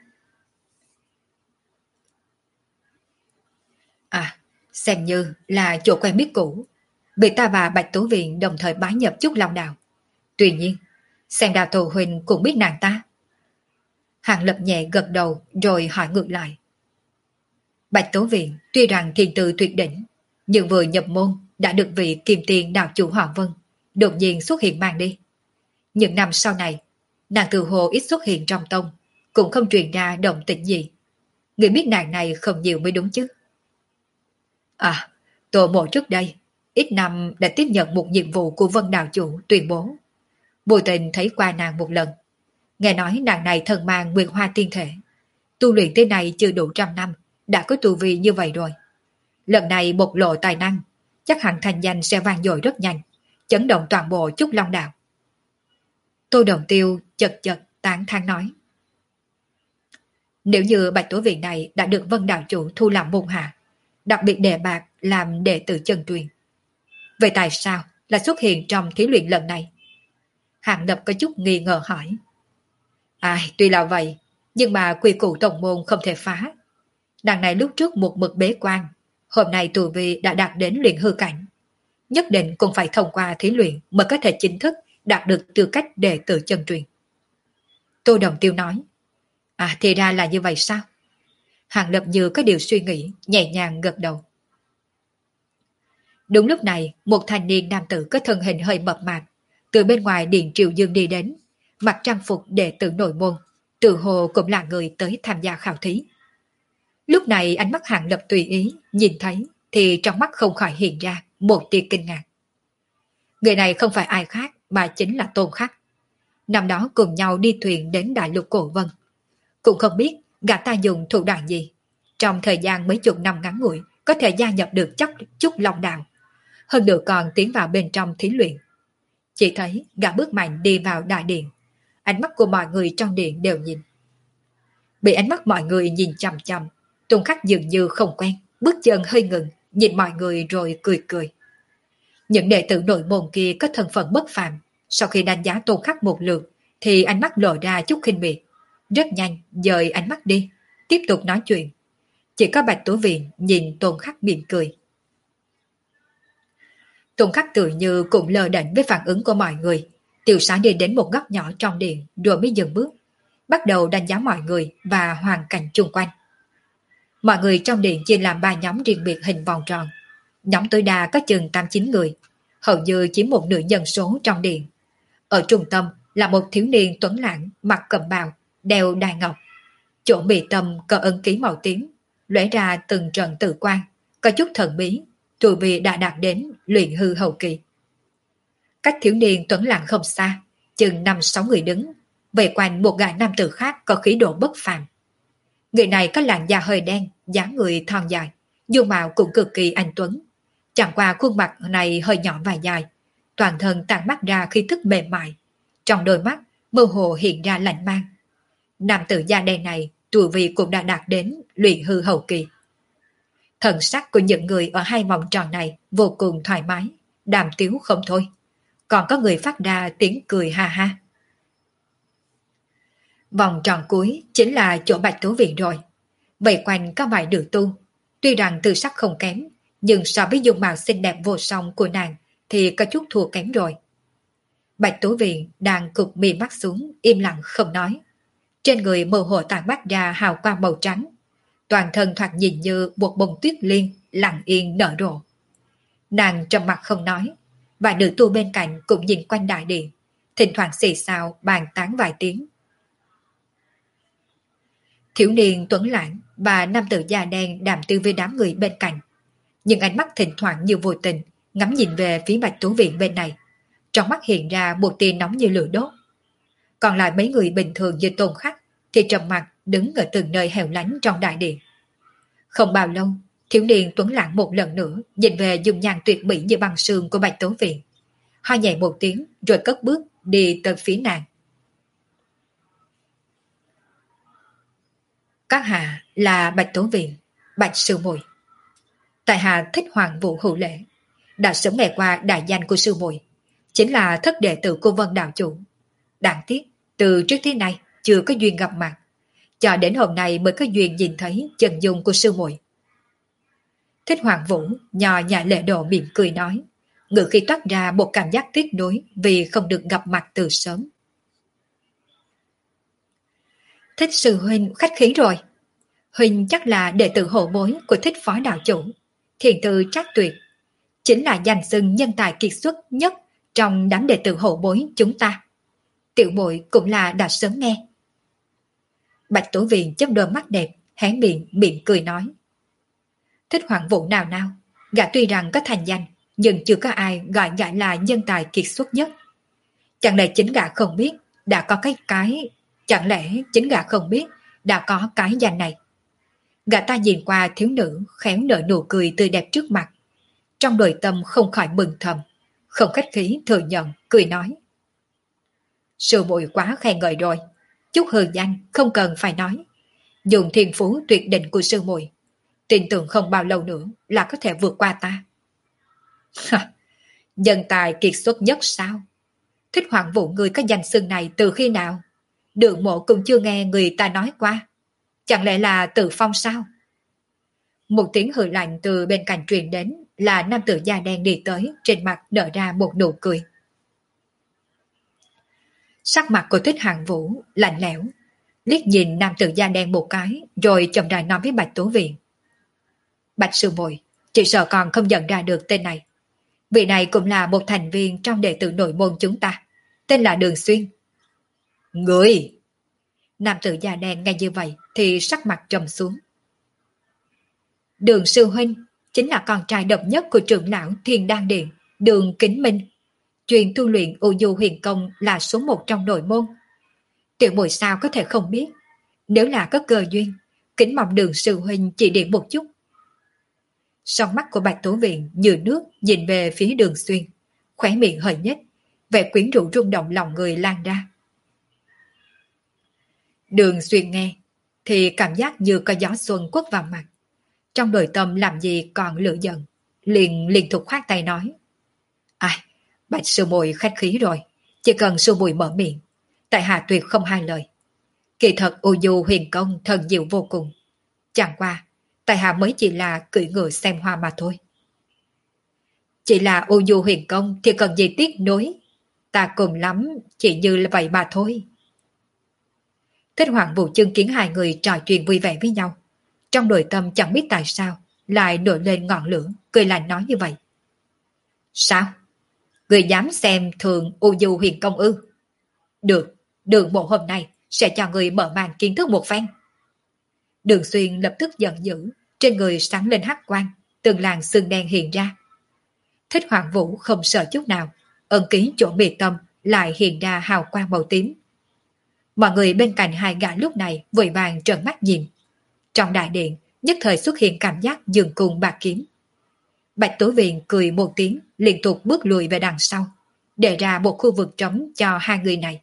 À, xem như là chỗ quen biết cũ, bị ta và Bạch Tố Viện đồng thời bái nhập Trúc Long Đạo. Tuy nhiên, xem ra Tô huynh cũng biết nàng ta. Hàng Lập nhẹ gật đầu rồi hỏi ngược lại. Bạch Tố Viện tuy rằng thiên tư tuyệt đỉnh, nhưng vừa nhập môn đã được vị Kim Tiên đạo chủ Hoàng Vân đột nhiên xuất hiện mang đi. Những năm sau này, nàng từ hồ ít xuất hiện trong tông, cũng không truyền ra động tĩnh gì. Người biết nàng này không nhiều mới đúng chứ. À, Tô Mộ trước đây, ít năm đã tiếp nhận một nhiệm vụ của Vân đạo chủ tuyên bố. Vô tình thấy qua nàng một lần. Nghe nói nàng này thần mang Nguyệt Hoa tiên thể. Tu luyện tới nay chưa đủ trăm năm, đã có tu vi như vậy rồi. Lần này bộc lộ tài năng, chắc hẳn thành danh sẽ vang dội rất nhanh, chấn động toàn bộ Trúc Long Đạo. Tô Đồng Tiêu chật chật tán thán nói. Nếu như Bạch Tố Viện này đã được Vân đạo chủ thu làm môn hạ, đặc biệt đề bạc làm đệ tử chân truyền, vậy tại sao lại xuất hiện trong thí luyện lần này? Hàng Lập có chút nghi ngờ hỏi. Ai, tuy là vậy, nhưng mà quy củ tổng môn không thể phá. Đằng này lúc trước một mực bế quan, hôm nay tu vi đã đạt đến luyện hư cảnh. Nhất định cũng phải thông qua thí luyện mới có thể chính thức đạt được tư cách đệ tử chân truyền. Tô Đồng Tiêu nói. À, thì ra là như vậy sao? Hàng Lập như có điều suy nghĩ, nhẹ nhàng gật đầu. Đúng lúc này, một thanh niên nam tử có thân hình hơi mập mạp từ bên ngoài điện Triều Dương đi đến, mặc trang phục đệ tử nội môn, tự hồ cũng là người tới tham gia khảo thí. Lúc này ánh mắt Hàng Lập tùy ý, nhìn thấy thì trong mắt không khỏi hiện ra một tia kinh ngạc. Người này không phải ai khác mà chính là Tôn Khắc. Năm đó cùng nhau đi thuyền đến Đại Lục Cổ Vân. Cũng không biết gã ta dùng thủ đoạn gì. Trong thời gian mấy chục năm ngắn ngủi có thể gia nhập được chút Long Đạo. Hơn nữa còn tiến vào bên trong thí luyện. Chỉ thấy gã bước mạnh đi vào đại điện. Ánh mắt của mọi người trong điện đều nhìn. Bị ánh mắt mọi người nhìn chằm chằm, Tôn Khắc dường như không quen, bước chân hơi ngừng, nhìn mọi người rồi cười cười. Những đệ tử nội môn kia có thân phận bất phàm, sau khi đánh giá Tôn Khắc một lượt, thì ánh mắt lộ ra chút khinh miệt. Rất nhanh, dời ánh mắt đi, tiếp tục nói chuyện. Chỉ có Bạch Tố Viện nhìn Tôn Khắc mỉm cười. Tôn Khắc tự như cũng lờ đễnh với phản ứng của mọi người, tiểu sáng đi đến một góc nhỏ trong điện rồi mới dừng bước, bắt đầu đánh giá mọi người và hoàn cảnh chung quanh. Mọi người trong điện chia làm 3 nhóm riêng biệt hình vòng tròn. Nhóm tối đa có chừng 8-9 người, hầu như chiếm một nửa dân số trong điện. Ở trung tâm là một thiếu niên tuấn lãng mặc cẩm bào, đeo đai ngọc. Chỗ bị tâm có ấn ký màu tím, lóe ra từng trận tự quang, có chút thần bí, tuổi vì đã đạt đến luyện hư hậu kỳ. Cách thiếu niên tuấn lãng không xa, chừng 5-6 người đứng, vây quanh một gã nam tử khác có khí độ bất phàm. Người này có làn da hơi đen, dáng người thon dài, dung mạo cũng cực kỳ anh tuấn. Chẳng qua khuôn mặt này hơi nhỏ và dài, toàn thân tản mắt ra khí thức mềm mại. Trong đôi mắt, mơ hồ hiện ra lạnh mang. Nam tử da đen này, tuổi vị cũng đã đạt đến luyện hư hậu kỳ. Thần sắc của những người ở hai vòng tròn này vô cùng thoải mái, đàm tiếu không thôi. Còn có người phát ra tiếng cười ha ha. Vòng tròn cuối chính là chỗ Bạch Tố Viện rồi. Vây quanh có vài nữ tu. Tuy rằng tư sắc không kém, nhưng so với dung mạo xinh đẹp vô song của nàng thì có chút thua kém rồi. Bạch Tố Viện đang cụp mì mắt xuống, im lặng không nói. Trên người mơ hồ tản mắt ra hào quang màu trắng. Toàn thân thoạt nhìn như một bông tuyết liên lặng yên nở rộ. Nàng trầm mặt không nói, và nữ tu bên cạnh cũng nhìn quanh đại điện, thỉnh thoảng xì xào bàn tán vài tiếng. Thiếu niên tuấn lãng và nam tử da đen đàm tư với đám người bên cạnh, nhưng ánh mắt thỉnh thoảng như vô tình ngắm nhìn về phía Bạch Tố Viện bên này, trong mắt hiện ra một tia nóng như lửa đốt. Còn lại mấy người bình thường như Tôn Khắc thì trầm mặc đứng ở từng nơi hẻo lánh trong đại điện. Không bao lâu, thiếu niên tuấn lãng một lần nữa nhìn về dung nhan tuyệt mỹ như băng sương của Bạch Tố Viện, ho nhẹ một tiếng rồi cất bước đi tới phía nàng. Các hạ là Bạch Tố Viện, Bạch sư muội. Tại hạ thích Hoàng Vũ Hữu Lễ, đã sớm nghe qua đại danh của sư muội, chính là thất đệ tử của Vân đạo chủ. Đáng tiếc, từ trước thế này chưa có duyên gặp mặt, cho đến hôm nay mới có duyên nhìn thấy chân dung của sư muội. Thích Hoàng Vũ nhò nhã lệ độ mỉm cười nói, ngữ khi toát ra một cảm giác tiếc nuối vì không được gặp mặt từ sớm. Thích sư huynh khách khí rồi. Huynh chắc là đệ tử hậu bối của Thích phó đạo chủ, thiền tư trác tuyệt, chính là danh xưng nhân tài kiệt xuất nhất trong đám đệ tử hậu bối chúng ta. Tiểu muội cũng là đã sớm nghe. Bạch Tố Viện chớp đôi mắt đẹp, hé miệng mỉm cười nói. Thích Hoàng Vũ nào nào, gã tuy rằng có thành danh, nhưng chưa có ai gọi gã là nhân tài kiệt xuất nhất. Chẳng lẽ chính gã không biết đã có chẳng lẽ chính gã không biết đã có cái danh này. Gã ta nhìn qua thiếu nữ khéo nở nụ cười tươi đẹp trước mặt, trong nội tâm không khỏi mừng thầm, không khách khí thừa nhận, cười nói. Sư muội quá khen ngợi rồi, chút hư danh không cần phải nói. Dùng thiên phú tuyệt đỉnh của sư muội, tin tưởng không bao lâu nữa là có thể vượt qua ta. Nhân tài kiệt xuất nhất sao? Thích Hoàng Vũ người có danh xưng này từ khi nào? Đường Mộ cũng chưa nghe người ta nói qua. Chẳng lẽ là Từ Phong sao? Một tiếng hừ lạnh từ bên cạnh truyền đến, là nam tử da đen đi tới, trên mặt nở ra một nụ cười. Sắc mặt của Thích Hoàng Vũ lạnh lẽo, liếc nhìn nam tử da đen một cái, rồi chậm rãi nói với Bạch Tố Viện. Bạch sư muội, chỉ sợ còn không nhận ra được tên này. Vị này cũng là một thành viên trong đệ tử nội môn chúng ta, tên là Đường Xuyên. Người! Nam tử da đen nghe như vậy thì sắc mặt trầm xuống. Đường sư huynh chính là con trai độc nhất của trưởng lão Thiên Đan Điện, Đường Kính Minh. Truyền tu luyện U Du Huyền Công là số một trong nội môn. Tiểu muội sao có thể không biết? Nếu là có cơ duyên, kính mong Đường sư huynh chỉ điểm một chút. Song mắt của Bạch Tố Viện như nước nhìn về phía Đường Xuyên, khóe miệng hơi nhếch, vẻ quyến rũ rung động lòng người lan ra. Đường Xuyên nghe thì cảm giác như có gió xuân quất vào mặt. Trong nội tâm làm gì còn lửa giận, liền liên tục khoát tay nói: Ai, Bạch sư muội khách khí rồi, chỉ cần sư muội mở miệng, tại hạ tuyệt không hai lời. Kỳ thật U Du Huyền Công thần diệu vô cùng, chẳng qua tại hạ mới chỉ là cưỡi ngựa xem hoa mà thôi. Chỉ là U Du Huyền Công thì cần gì tiếc nối, ta cùng lắm chỉ như là vậy mà thôi. Thích Hoàng Vũ chứng kiến hai người trò chuyện vui vẻ với nhau, trong nội tâm chẳng biết tại sao lại nổi lên ngọn lửa, cười lạnh nói như vậy. Sao? Người dám xem thường U Du Huyền Công ư? Được, Đường bộ hôm nay sẽ cho người mở màn kiến thức một phen. Đường Xuyên lập tức giận dữ, trên người sáng lên hắc quang, từng làn xương đen hiện ra. Thích Hoàng Vũ không sợ chút nào, ẩn ký chỗ biệt tâm lại hiện ra hào quang màu tím. Mọi người bên cạnh hai gã lúc này vội vàng trợn mắt nhìn. Trong đại điện nhất thời xuất hiện cảm giác dường cùng bạc kiếm. Bạch Tố Viện cười một tiếng, liên tục bước lùi về đằng sau, để ra một khu vực trống cho hai người này.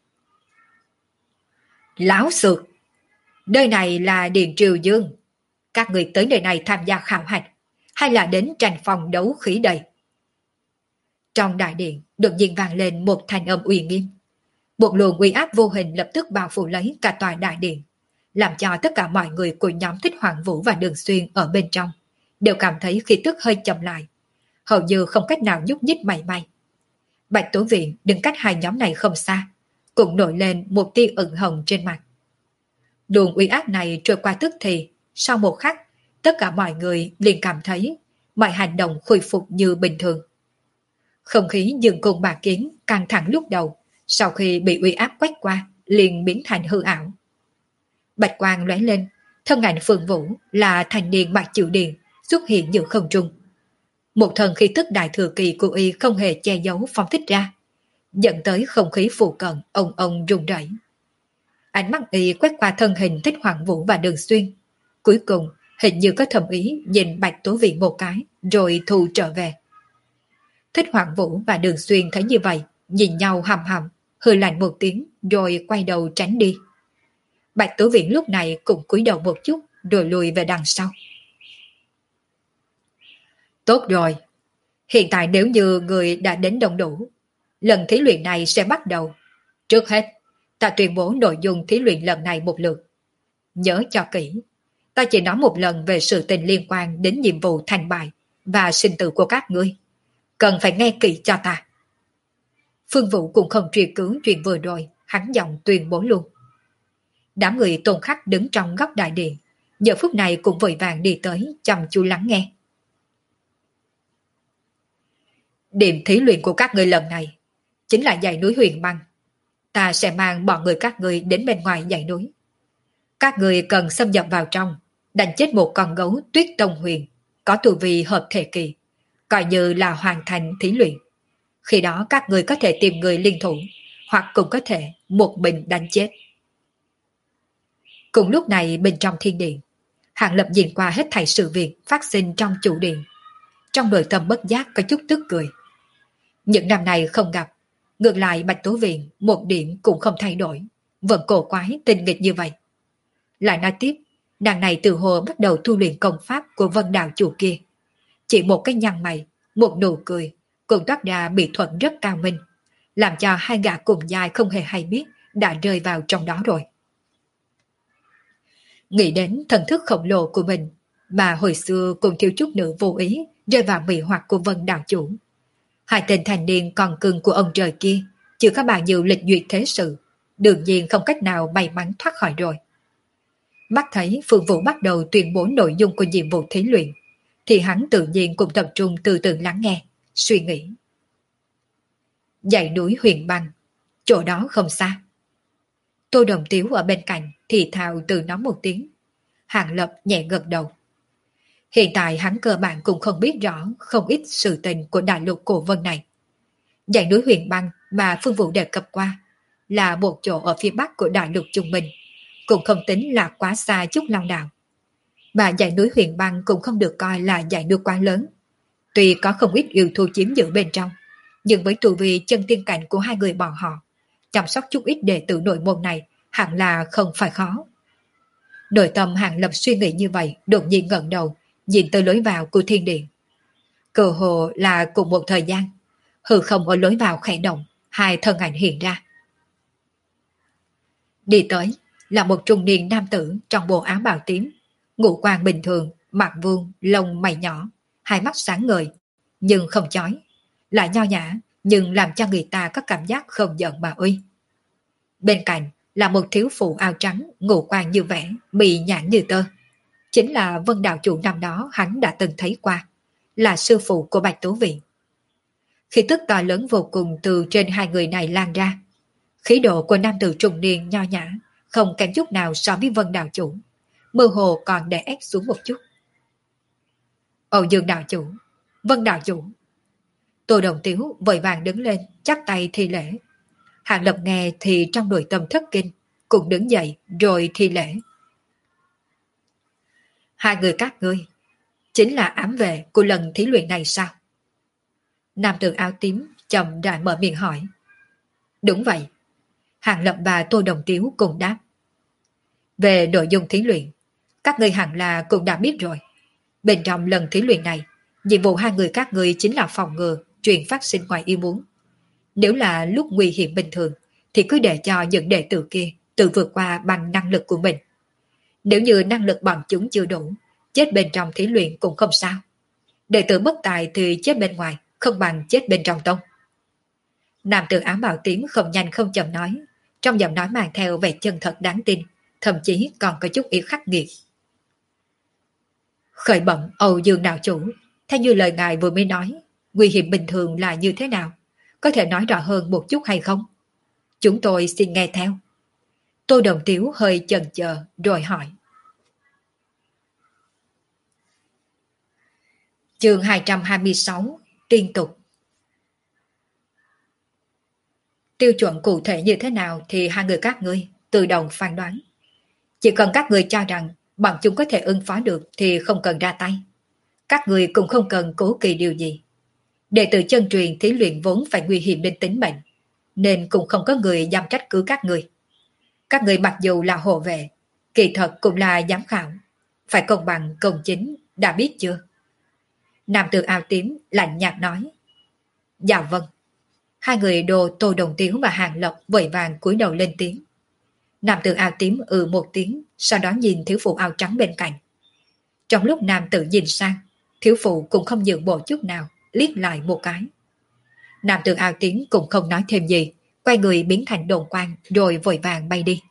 Láo xược, nơi này là Điện Triều Dương. Các người tới nơi này tham gia khảo hạch, hay là đến tranh phòng đấu khí đây? Trong đại điện đột nhiên vang lên một thanh âm uy nghiêm. Một luồng uy áp vô hình lập tức bao phủ lấy cả tòa đại điện, làm cho tất cả mọi người của nhóm Thích Hoàng Vũ và Đường Xuyên ở bên trong đều cảm thấy khí tức hơi chậm lại, hầu như không cách nào nhúc nhích mảy may. Bạch Tố Viện đứng cách hai nhóm này không xa, cũng nổi lên một tia ửng hồng trên mặt. Luồng uy áp này trôi qua tức thì, sau một khắc, tất cả mọi người liền cảm thấy mọi hành động khôi phục như bình thường. Không khí dường cùng bạc kiếm căng thẳng lúc đầu, sau khi bị uy áp quét qua, liền biến thành hư ảo. Bạch quang lóe lên, thân ảnh Phương Vũ là thanh niên mặc chịu điện xuất hiện giữa không trung. Một thần khí tức đại thừa kỳ của y không hề che giấu phóng thích ra, dẫn tới không khí phụ cận ông rung rẩy. Ánh mắt y quét qua thân hình Thích Hoàng Vũ và Đường Xuyên, cuối cùng hình như có thầm ý nhìn Bạch Tố Viện một cái, rồi thu trở về. Thích Hoàng Vũ và Đường Xuyên thấy như vậy, nhìn nhau hầm hầm, hừ lạnh một tiếng, rồi quay đầu tránh đi. Bạch Tố Viện lúc này cũng cúi đầu một chút, rồi lùi về đằng sau. Tốt rồi, hiện tại nếu như người đã đến đông đủ, lần thí luyện này sẽ bắt đầu. Trước hết, ta tuyên bố nội dung thí luyện lần này một lượt. Nhớ cho kỹ, ta chỉ nói một lần về sự tình liên quan đến nhiệm vụ thành bại và sinh tử của các ngươi. Cần phải nghe kỹ cho ta. Phương Vũ cũng không truy cứu chuyện vừa rồi, hắn giọng tuyên bố luôn. Đám người Tôn Khắc đứng trong góc đại điện, giờ phút này cũng vội vàng đi tới chăm chú lắng nghe. Điểm thí luyện của các ngươi lần này chính là dãy núi Huyền Băng. Ta sẽ mang bọn người các ngươi đến bên ngoài dãy núi. Các ngươi cần xâm nhập vào trong, đánh chết một con gấu Tuyết Tông Huyền, có tu vi hợp thể kỳ, coi như là hoàn thành thí luyện. Khi đó các ngươi có thể tìm người liên thủ, hoặc cũng có thể một mình đánh chết. Cùng lúc này bên trong thiên điện, Hàng Lập nhìn qua hết thảy sự việc phát sinh trong chủ điện. Trong nội tâm bất giác có chút tức cười. Những năm này không gặp, ngược lại Bạch Tố Viện một điểm cũng không thay đổi, vẫn cổ quái tình nghịch như vậy. Lại nói tiếp, nàng này từ hồ bắt đầu tu luyện công pháp của Vân Đạo chủ kia. Chỉ một cái nhăn mày, một nụ cười, cũng toát ra bị thuận rất cao minh, làm cho hai gã cùng giai không hề hay biết đã rơi vào trong đó rồi. Nghĩ đến thần thức khổng lồ của mình, mà hồi xưa cũng thiếu chút nữa vô ý rơi vào mị hoặc của Vân Đạo chủ. Hai tên thành niên còn cưng của ông trời kia chưa có bao nhiêu lịch duyệt thế sự, đương nhiên không cách nào may mắn thoát khỏi rồi. Mắt thấy Phương Vũ bắt đầu tuyên bố nội dung của nhiệm vụ thí luyện, thì hắn tự nhiên cũng tập trung từ từ lắng nghe, suy nghĩ. Dãy núi Huyền Băng, chỗ đó không xa. Tô Đồng Tiếu ở bên cạnh thì thào từ nói một tiếng. Hàng Lập nhẹ gật đầu. Hiện tại hắn cơ bản cũng không biết rõ không ít sự tình của đại lục cổ vân này. Dãy núi Huyền Băng mà Phương Vũ đề cập qua là một chỗ ở phía bắc của đại lục Trung Minh, cũng không tính là quá xa chút Long Đảo. Mà dãy núi Huyền Băng cũng không được coi là dãy núi quá lớn. Tuy có không ít yêu thú chiếm giữ bên trong, nhưng với tu vi chân tiên cảnh của hai người bọn họ, chăm sóc chút ít đệ tử nội môn này hẳn là không phải khó. Nội tâm Hàng Lập suy nghĩ như vậy, đột nhiên ngẩng đầu, nhìn tới lối vào của thiên điện. Cơ hồ là cùng một thời gian, hư không ở lối vào khẽ động, hai thân ảnh hiện ra. Đi tới là một trung niên nam tử trong bộ áo bào tím, ngũ quan bình thường, mặt vuông, lông mày nhỏ, hai mắt sáng ngời, nhưng không chói, lại nho nhã, nhưng làm cho người ta có cảm giác không giận mà uy. Bên cạnh là một thiếu phụ áo trắng, ngũ quan như vẽ, mì nhãn như tơ. Chính là Vân đạo chủ năm đó hắn đã từng thấy qua, là sư phụ của Bạch Tố Viện. Khí tức to lớn vô cùng từ trên hai người này lan ra. Khí độ của nam tử trung niên nho nhã, không kém chút nào so với Vân đạo chủ, mơ hồ còn đè ép xuống một chút. Âu Dương đạo chủ, Vân đạo chủ. Tô Đồng Tiếu vội vàng đứng lên, chắp tay thi lễ. Hàng Lập nghe thì trong nội tâm thất kinh, cũng đứng dậy rồi thi lễ. Hai người các ngươi chính là ám vệ của lần thí luyện này sao? Nam tử áo tím chậm rãi mở miệng hỏi. Đúng vậy. Hàng Lập và Tô Đồng Tiếu cùng đáp. Về nội dung thí luyện, các ngươi hẳn là cũng đã biết rồi. Bên trong lần thí luyện này, nhiệm vụ hai người các ngươi chính là phòng ngừa chuyện phát sinh ngoài ý muốn. Nếu là lúc nguy hiểm bình thường, thì cứ để cho những đệ tử kia tự vượt qua bằng năng lực của mình. Nếu như năng lực bọn chúng chưa đủ, chết bên trong thí luyện cũng không sao. Đệ tử bất tài thì chết bên ngoài, không bằng chết bên trong tông. Nam tử áo bào tím không nhanh không chậm nói, trong giọng nói mang theo vẻ chân thật đáng tin, thậm chí còn có chút ý khắc nghiệt. Khởi bẩm Âu Dương đạo chủ, theo như lời ngài vừa mới nói, nguy hiểm bình thường là như thế nào? Có thể nói rõ hơn một chút hay không? Chúng tôi xin nghe theo. Tô Đồng Tiếu hơi chần chờ rồi hỏi. Chương 226 Tiên tục. Tiêu chuẩn cụ thể như thế nào thì hai người các ngươi tự động phán đoán. Chỉ cần các người cho rằng bọn chúng có thể ứng phó được thì không cần ra tay. Các người cũng không cần cố kỳ điều gì. Đệ tử chân truyền thí luyện vốn phải nguy hiểm đến tính mệnh, nên cũng không có người dám trách cứ các người. Các người mặc dù là hộ vệ, kỳ thật cũng là giám khảo, phải công bằng công chính, đã biết chưa? Nam tử áo tím lạnh nhạt nói. Dạ vâng. Hai người đồ Tô Đồng Tiếu và Hàng Lập vội vàng cúi đầu lên tiếng. Nam tử áo tím một tiếng, sau đó nhìn thiếu phụ áo trắng bên cạnh. Trong lúc nam tử nhìn sang, thiếu phụ cũng không nhượng bộ chút nào, liếc lại một cái. Nam tử áo tím cũng không nói thêm gì, quay người biến thành đồn quang rồi vội vàng bay đi.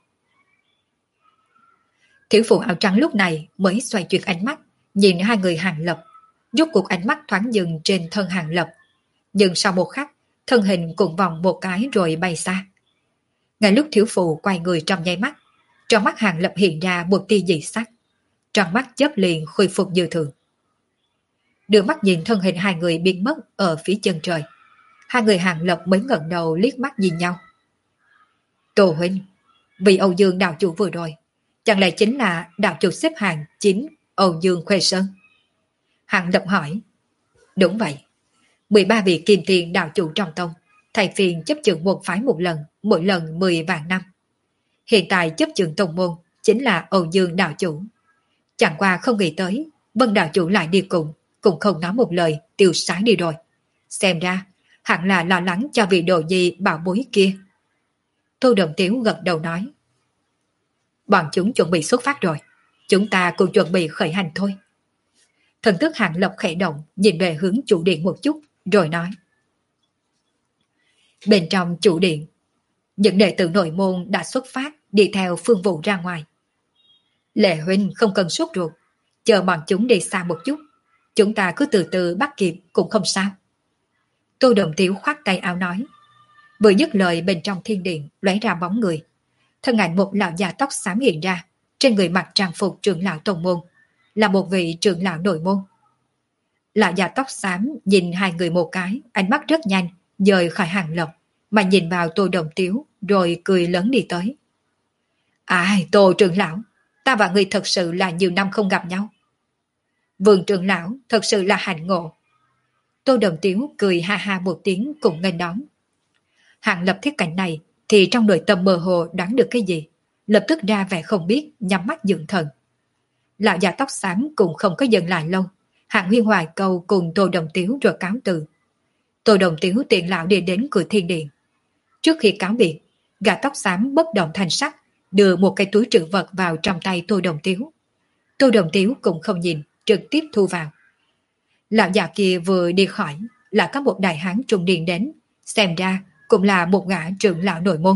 Thiếu phụ áo trắng lúc này mới xoay chuyển ánh mắt, nhìn hai người Hàng Lập, rốt cuộc ánh mắt thoáng dừng trên thân Hàng Lập. Nhưng sau một khắc, thân hình cũng vòng một cái rồi bay xa. Ngay lúc thiếu phụ quay người trong nháy mắt, trong mắt Hàng Lập hiện ra một tia dị sắc, trong mắt chớp liền khôi phục như thường. Đưa mắt nhìn thân hình hai người biến mất ở phía chân trời, hai người Hàng Lập mới ngẩng đầu liếc mắt nhìn nhau. Tô huynh, vị Âu Dương đạo chủ vừa rồi, chẳng lẽ chính là đạo chủ xếp hàng 9 Âu Dương Khuê Sơn? Hàng Lập hỏi. Đúng vậy. 13 vị kim tiền đạo chủ trong tông, thay phiên chấp chưởng một phái một lần, mỗi lần 10 vạn năm. Hiện tại chấp chưởng tông môn chính là Âu Dương đạo chủ. Chẳng qua không nghĩ tới, Vân đạo chủ lại đi cùng, cũng không nói một lời, tiêu sái đi rồi. Xem ra, hẳn là lo lắng cho vị đồ nhi bảo bối kia. Tô Đồng Tiếu gật đầu nói. Bọn chúng chuẩn bị xuất phát rồi, chúng ta cũng chuẩn bị khởi hành thôi. Thần thức Hàng Lập khẽ động, nhìn về hướng chủ điện một chút, rồi nói. Bên trong chủ điện, những đệ tử nội môn đã xuất phát đi theo Phương Vũ ra ngoài. Lệ huynh không cần sốt ruột, chờ bọn chúng đi xa một chút, chúng ta cứ từ từ bắt kịp cũng không sao. Tô Đồng Tiếu khoát tay áo nói. Vừa dứt lời bên trong thiên điện lóe ra bóng người. Thân ảnh một lão già tóc xám hiện ra, trên người mặc trang phục trưởng lão tông môn, là một vị trưởng lão nội môn. Lão già tóc xám nhìn hai người một cái, ánh mắt rất nhanh, dời khỏi Hàng Lập, mà nhìn vào Tô Đồng Tiếu, rồi cười lớn đi tới. Ai, Tô trưởng lão, ta và ngươi thật sự là nhiều năm không gặp nhau. Vương trưởng lão thật sự là hạnh ngộ. Tô Đồng Tiếu cười ha ha một tiếng cũng nghênh đón. Hàng Lập thiết cảnh này thì trong nội tâm mơ hồ đoán được cái gì, lập tức ra vẻ không biết, nhắm mắt dưỡng thần. Lão già tóc xám cũng không có dừng lại lâu, Hạng Huyên hoài câu cùng Tô Đồng Tiếu rồi cáo từ. Tô Đồng Tiếu tiện lão đi đến cửa thiên điện. Trước khi cáo biệt, gã tóc xám bất động thanh sắc đưa một cái túi trữ vật vào trong tay Tô Đồng Tiếu. Tô Đồng Tiếu cũng không nhìn, trực tiếp thu vào. Lão già kia vừa đi khỏi là có một đại hán trung niên đến, xem ra cũng là một gã trưởng lão nội môn.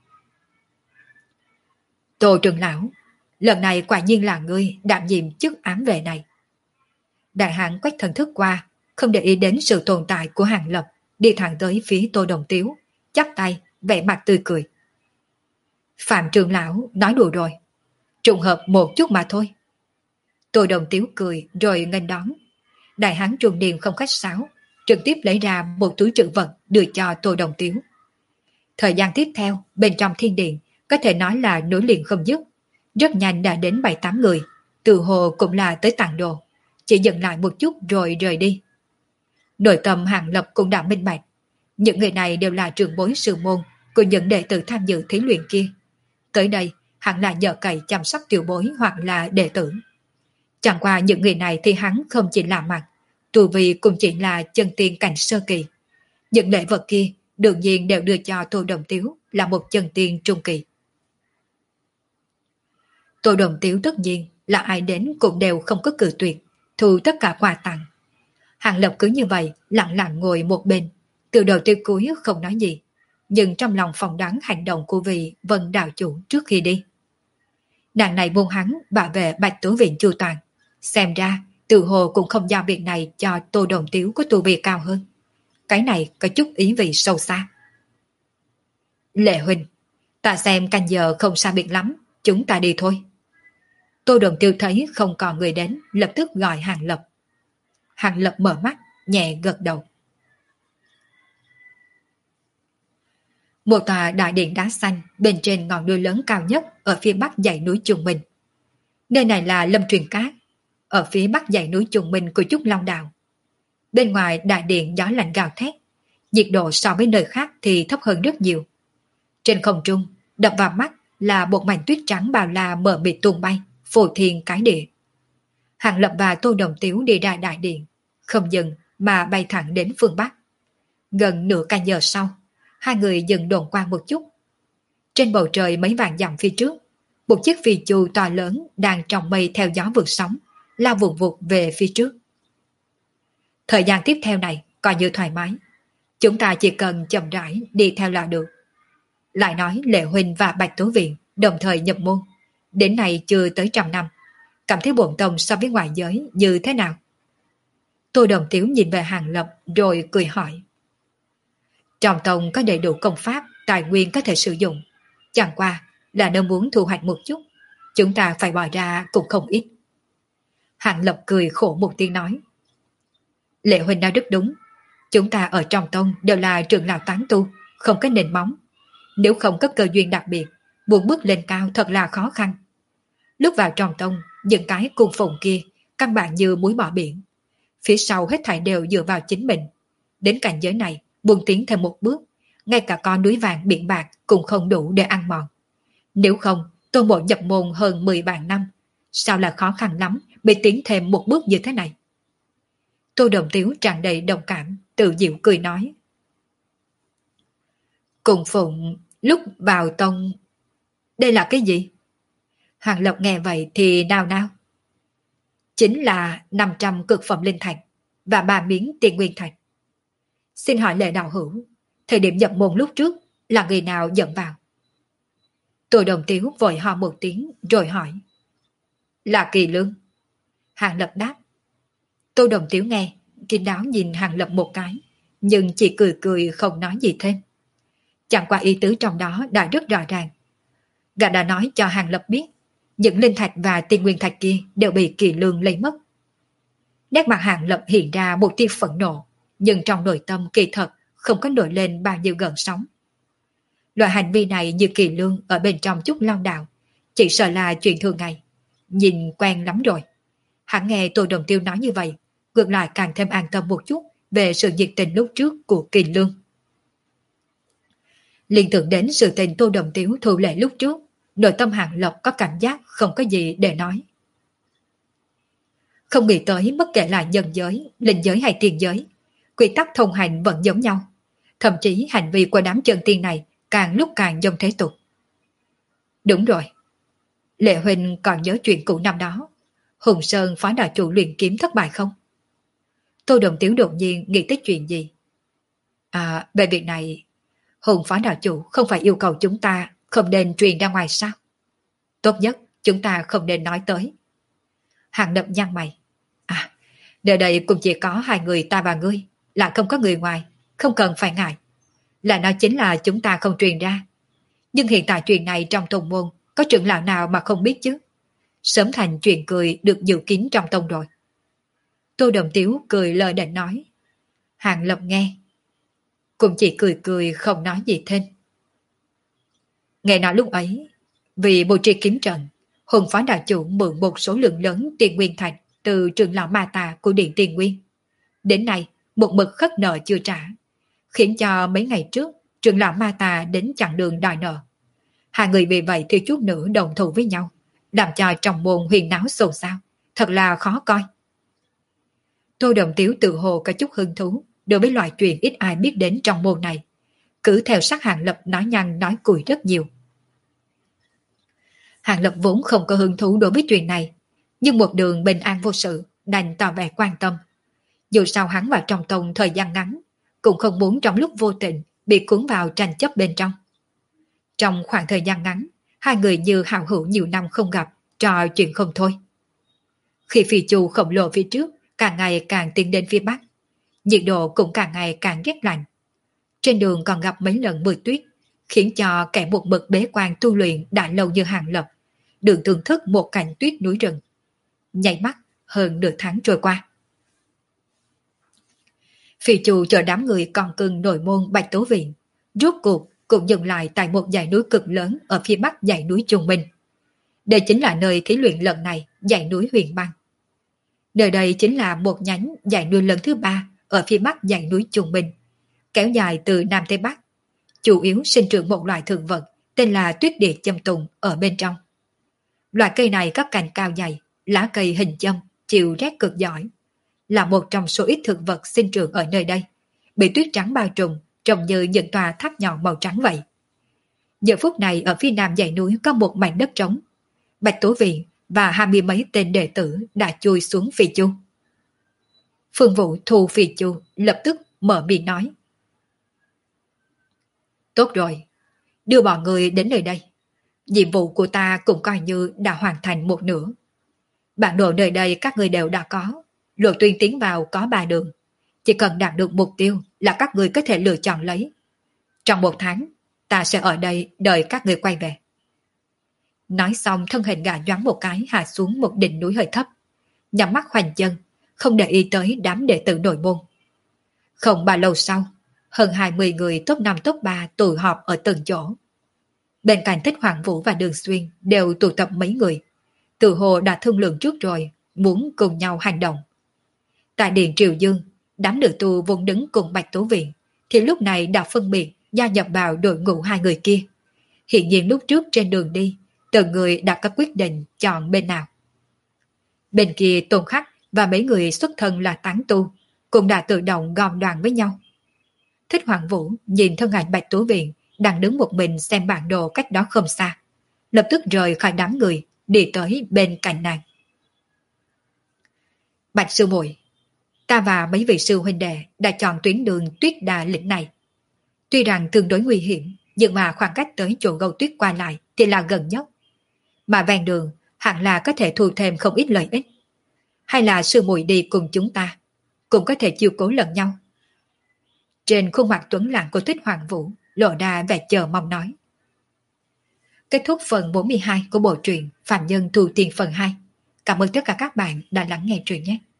Tô trưởng lão, lần này quả nhiên là ngươi đảm nhiệm chức ám vệ này. Đại hán quét thần thức qua, không để ý đến sự tồn tại của Hàng Lập, đi thẳng tới phía Tô Đồng Tiếu, chắp tay, vẻ mặt tươi cười. Phạm trưởng lão nói đùa rồi, trùng hợp một chút mà thôi. Tô Đồng Tiếu cười rồi nghênh đón. Đại hán trung niên không khách sáo, trực tiếp lấy ra một túi trữ vật đưa cho Tô Đồng Tiếu. Thời gian tiếp theo, bên trong thiên điện có thể nói là nối liền không dứt. Rất nhanh đã đến 7-8 người, từ hồ cũng là tới tặng đồ, chỉ dừng lại một chút rồi rời đi. Nội tâm Hàng Lập cũng đã minh bạch, những người này đều là trưởng bối sư môn của những đệ tử tham dự thí luyện kia. Tới đây, hẳn là nhờ cậy chăm sóc tiểu bối hoặc là đệ tử. Chẳng qua những người này thì hắn không chỉ lạ mặt, tu vi cũng chỉ là chân tiên cảnh sơ kỳ. Những lễ vật kia đương nhiên đều đưa cho Tô Đồng Tiếu là một chân tiên trung kỳ. Tô Đồng Tiếu tất nhiên là ai đến cũng đều không có cự tuyệt, thu tất cả quà tặng. Hàng Lập cứ như vậy lặng lặng ngồi một bên, từ đầu tới cuối không nói gì, nhưng trong lòng phỏng đoán hành động của vị Vân đạo chủ trước khi đi. Nàng này buông hắn bảo vệ Bạch Tố Viện chu toàn, xem ra từ hồ cũng không giao việc này cho Tô Đồng Tiếu có tu vi cao hơn. Cái này có chút ý vị sâu xa. Lệ huynh, ta xem canh giờ không xa biệt lắm, chúng ta đi thôi. Tô Đồng Tiếu thấy không còn người đến, lập tức gọi Hàng Lập. Hàng Lập mở mắt, nhẹ gật đầu. Một tòa đại điện đá xanh bên trên ngọn núi lớn cao nhất ở phía bắc dãy núi Trung Minh. Nơi này là Lâm Truyền Cát, ở phía bắc dãy núi Trung Minh của Trúc Long Đạo. Bên ngoài đại điện gió lạnh gào thét, nhiệt độ so với nơi khác thì thấp hơn rất nhiều. Trên không trung, đập vào mắt là một mảnh tuyết trắng bao la mờ mịt tung bay, phô thiên cái địa. Hàng Lập và Tô Đồng Tiếu đi ra đại điện, không dừng mà bay thẳng đến phương Bắc. Gần nửa canh giờ sau, hai người dừng đồn quang một chút. Trên bầu trời mấy vạn dặm phía trước, một chiếc phi chu to lớn đang trong mây theo gió vượt sóng, lao vụt vụt về phía trước. Thời gian tiếp theo này coi như thoải mái, chúng ta chỉ cần chậm rãi đi theo là được. Lại nói Lệ Huynh và Bạch Tố Viện đồng thời nhập môn, đến nay chưa tới 100 năm, cảm thấy bổn tông so với ngoại giới như thế nào? Tô Đồng Tiếu nhìn về Hàng Lập rồi cười hỏi. Trong tông có đầy đủ công pháp, tài nguyên có thể sử dụng, chẳng qua là nếu muốn thu hoạch một chút, chúng ta phải bỏ ra cũng không ít. Hàng Lập cười khổ một tiếng nói. Lệ Huynh nói rất đúng, chúng ta ở trong tông đều là trưởng lão tán tu, không có nền móng. Nếu không có cơ duyên đặc biệt, muốn bước lên cao thật là khó khăn. Lúc vào trong tông, những cái cung phụng kia căn bản như muối bỏ biển. Phía sau hết thảy đều dựa vào chính mình. Đến cảnh giới này, buông tiến thêm một bước, ngay cả con núi vàng biển bạc cũng không đủ để ăn mòn. Nếu không, Tô Mộ nhập môn hơn 10 vạn năm, sao là khó khăn lắm bị tiến thêm một bước như thế này? Tô Đồng Tiếu tràn đầy đồng cảm, tự diệu cười nói. Cùng phụng lúc vào tông, đây là cái gì? Hàng Lập nghe vậy thì nao nao. Chính là 500 cực phẩm linh thạch và 3 miếng tiền nguyên thạch. Xin hỏi Lệ đạo hữu, thời điểm nhập môn lúc trước là người nào dẫn vào? Tô Đồng Tiếu vội ho một tiếng rồi hỏi. Là Kỳ Lương. Hàng Lập đáp. Tô Đồng Tiếu nghe, kín đáo nhìn Hàng Lập một cái, nhưng chỉ cười cười không nói gì thêm. Chẳng qua ý tứ trong đó đã rất rõ ràng. Gã đã nói cho Hàng Lập biết, Những linh thạch và tiên nguyên thạch kia đều bị Kỳ Lương lấy mất. Nét mặt Hàng Lập hiện ra một tia phẫn nộ, nhưng trong nội tâm kỳ thật không có nổi lên bao nhiêu gợn sóng. Loại hành vi này như Kỳ Lương ở bên trong chút long đạo, chỉ sợ là chuyện thường ngày. Nhìn quen lắm rồi. Hắn nghe Tô Đồng Tiêu nói như vậy, ngược lại càng thêm an tâm một chút về sự nhiệt tình lúc trước của Kỳ Lương. Liên tưởng đến sự tình Tô Đồng Tiêu thu lệ lúc trước, nội tâm Hàng Lập có cảm giác không có gì để nói. Không nghĩ tới bất kể là nhân giới, linh giới hay tiền giới, quy tắc thông hành vẫn giống nhau. Thậm chí hành vi của đám chân tiên này càng lúc càng giống thế tục. Đúng rồi. Lệ Huynh còn nhớ chuyện cũ năm đó, Hùng Sơn phó đạo chủ luyện kiếm thất bại không? Tô Đồng Tiếu đột nhiên nghĩ tới chuyện gì? À, về việc này, Hùng phó đạo chủ không phải yêu cầu chúng ta không nên truyền ra ngoài sao? Tốt nhất chúng ta không nên nói tới. Hàng Lập nhăn mày. À, nơi đây cũng chỉ có hai người ta và ngươi, lại không có người ngoài, không cần phải ngại. Là nói chính là chúng ta không truyền ra. Nhưng hiện tại chuyện này trong tông môn, có trưởng lão nào mà không biết chứ? Sớm thành chuyện cười được dự kín trong tông rồi. Tô Đồng Tiếu cười lơ đễnh nói. Hàng Lập nghe, cũng chỉ cười cười không nói gì thêm. Nghe nói lúc ấy, vì bố trí kiếm trận, Hùng phó đạo chủ mượn một số lượng lớn tiền nguyên thạch từ trưởng lão ma tà của Điện Tiền Nguyên. Đến nay, một mực khất nợ chưa trả, khiến cho mấy ngày trước trưởng lão ma tà đến chặn đường đòi nợ. Hai người vì vậy thì chút nữa đồng thủ với nhau, làm cho trong môn huyền náo xôn xao, thật là khó coi. Tô Đồng Tiếu tự hồ có chút hứng thú đối với loại chuyện ít ai biết đến trong môn này, cứ theo sát Hàng Lập nói nhăn nói cùi rất nhiều. Hàng Lập vốn không có hứng thú đối với chuyện này, nhưng một đường bình an vô sự đành tỏ vẻ quan tâm. Dù sao hắn vào trong tông thời gian ngắn, cũng không muốn trong lúc vô tình bị cuốn vào tranh chấp bên trong. Trong khoảng thời gian ngắn, hai người như hảo hữu nhiều năm không gặp, trò chuyện không thôi. Khi phi chu khổng lồ phía trước càng ngày càng tiến đến phía bắc, nhiệt độ cũng càng ngày càng rét lạnh. Trên đường còn gặp mấy lần mưa tuyết, khiến cho kẻ một mực bế quan tu luyện đã lâu như Hàng Lập được thưởng thức một cảnh tuyết núi rừng. Nhảy mắt hơn nửa tháng trôi qua. Phi chu chờ đám người còn cưng nội môn Bạch Tố Viện, rốt cuộc cũng dừng lại tại một dãy núi cực lớn ở phía bắc dãy núi Trung Minh. Đây chính là nơi thí luyện lần này, dãy núi Huyền Băng. Nơi đây chính là một nhánh dãy núi lần thứ 3 ở phía bắc dãy núi Trung Minh, kéo dài từ Nam tới Bắc, chủ yếu sinh trưởng một loại thực vật tên là tuyết địa châm tùng ở bên trong. Loại cây này có cành cao dày, lá cây hình châm, chịu rét cực giỏi, là một trong số ít thực vật sinh trưởng ở nơi đây, bị tuyết trắng bao trùm, trông như những tòa tháp nhỏ màu trắng vậy. Giờ phút này ở phía nam dãy núi có một mảnh đất trống. Bạch Tố Viện và 20 mấy tên đệ tử đã chui xuống phi chu. Phương Vũ thu phi chu, lập tức mở miệng nói. Tốt rồi, đưa bọn người đến nơi đây. Nhiệm vụ của ta cũng coi như đã hoàn thành một nửa. Bản đồ nơi đây các người đều đã có, lộ tuyến tiến vào có 3 đường. Chỉ cần đạt được mục tiêu là các người có thể lựa chọn lấy. Trong 1 tháng, ta sẽ ở đây đợi các người quay về. Nói xong thân hình gã nhoáng một cái hạ xuống một đỉnh núi hơi thấp, nhắm mắt khoanh chân, không để ý tới đám đệ tử nội môn. Không bao lâu sau, hơn 20 người top 5 top 3 tụ họp ở từng chỗ. Bên cạnh Thích Hoàng Vũ và Đường Xuyên đều tụ tập mấy người, tự hồ đã thương lượng trước rồi, muốn cùng nhau hành động. Tại điện Triều Dương, đám nữ tu vốn đứng cùng Bạch Tố Viện thì lúc này đã phân biệt gia nhập vào đội ngũ hai người kia. Hiện nhiên lúc trước trên đường đi, từng người đã có quyết định chọn bên nào. Bên kia Tôn Khắc và mấy người xuất thân là tán tu cũng đã tự động gom đoàn với nhau. Thích Hoàng Vũ nhìn thân ảnh Bạch Tố Viện đang đứng một mình xem bản đồ cách đó không xa, lập tức rời khỏi đám người, đi tới bên cạnh nàng. Bạch sư muội, ta và mấy vị sư huynh đệ đã chọn tuyến đường Tuyết Đà Lĩnh này. Tuy rằng tương đối nguy hiểm, nhưng mà khoảng cách tới chỗ gâu tuyết qua lại thì là gần nhất. Mà ven đường hẳn là có thể thu thêm không ít lợi ích. Hay là sư muội đi cùng chúng ta, cũng có thể chiêu cố lẫn nhau. Trên khuôn mặt tuấn lãng của Thích Hoàng Vũ lộ ra vẻ chờ mong nói. Kết thúc phần 42 của bộ truyện Phạm Nhân Thu Tiền phần 2. Cảm ơn tất cả các bạn đã lắng nghe truyện nhé.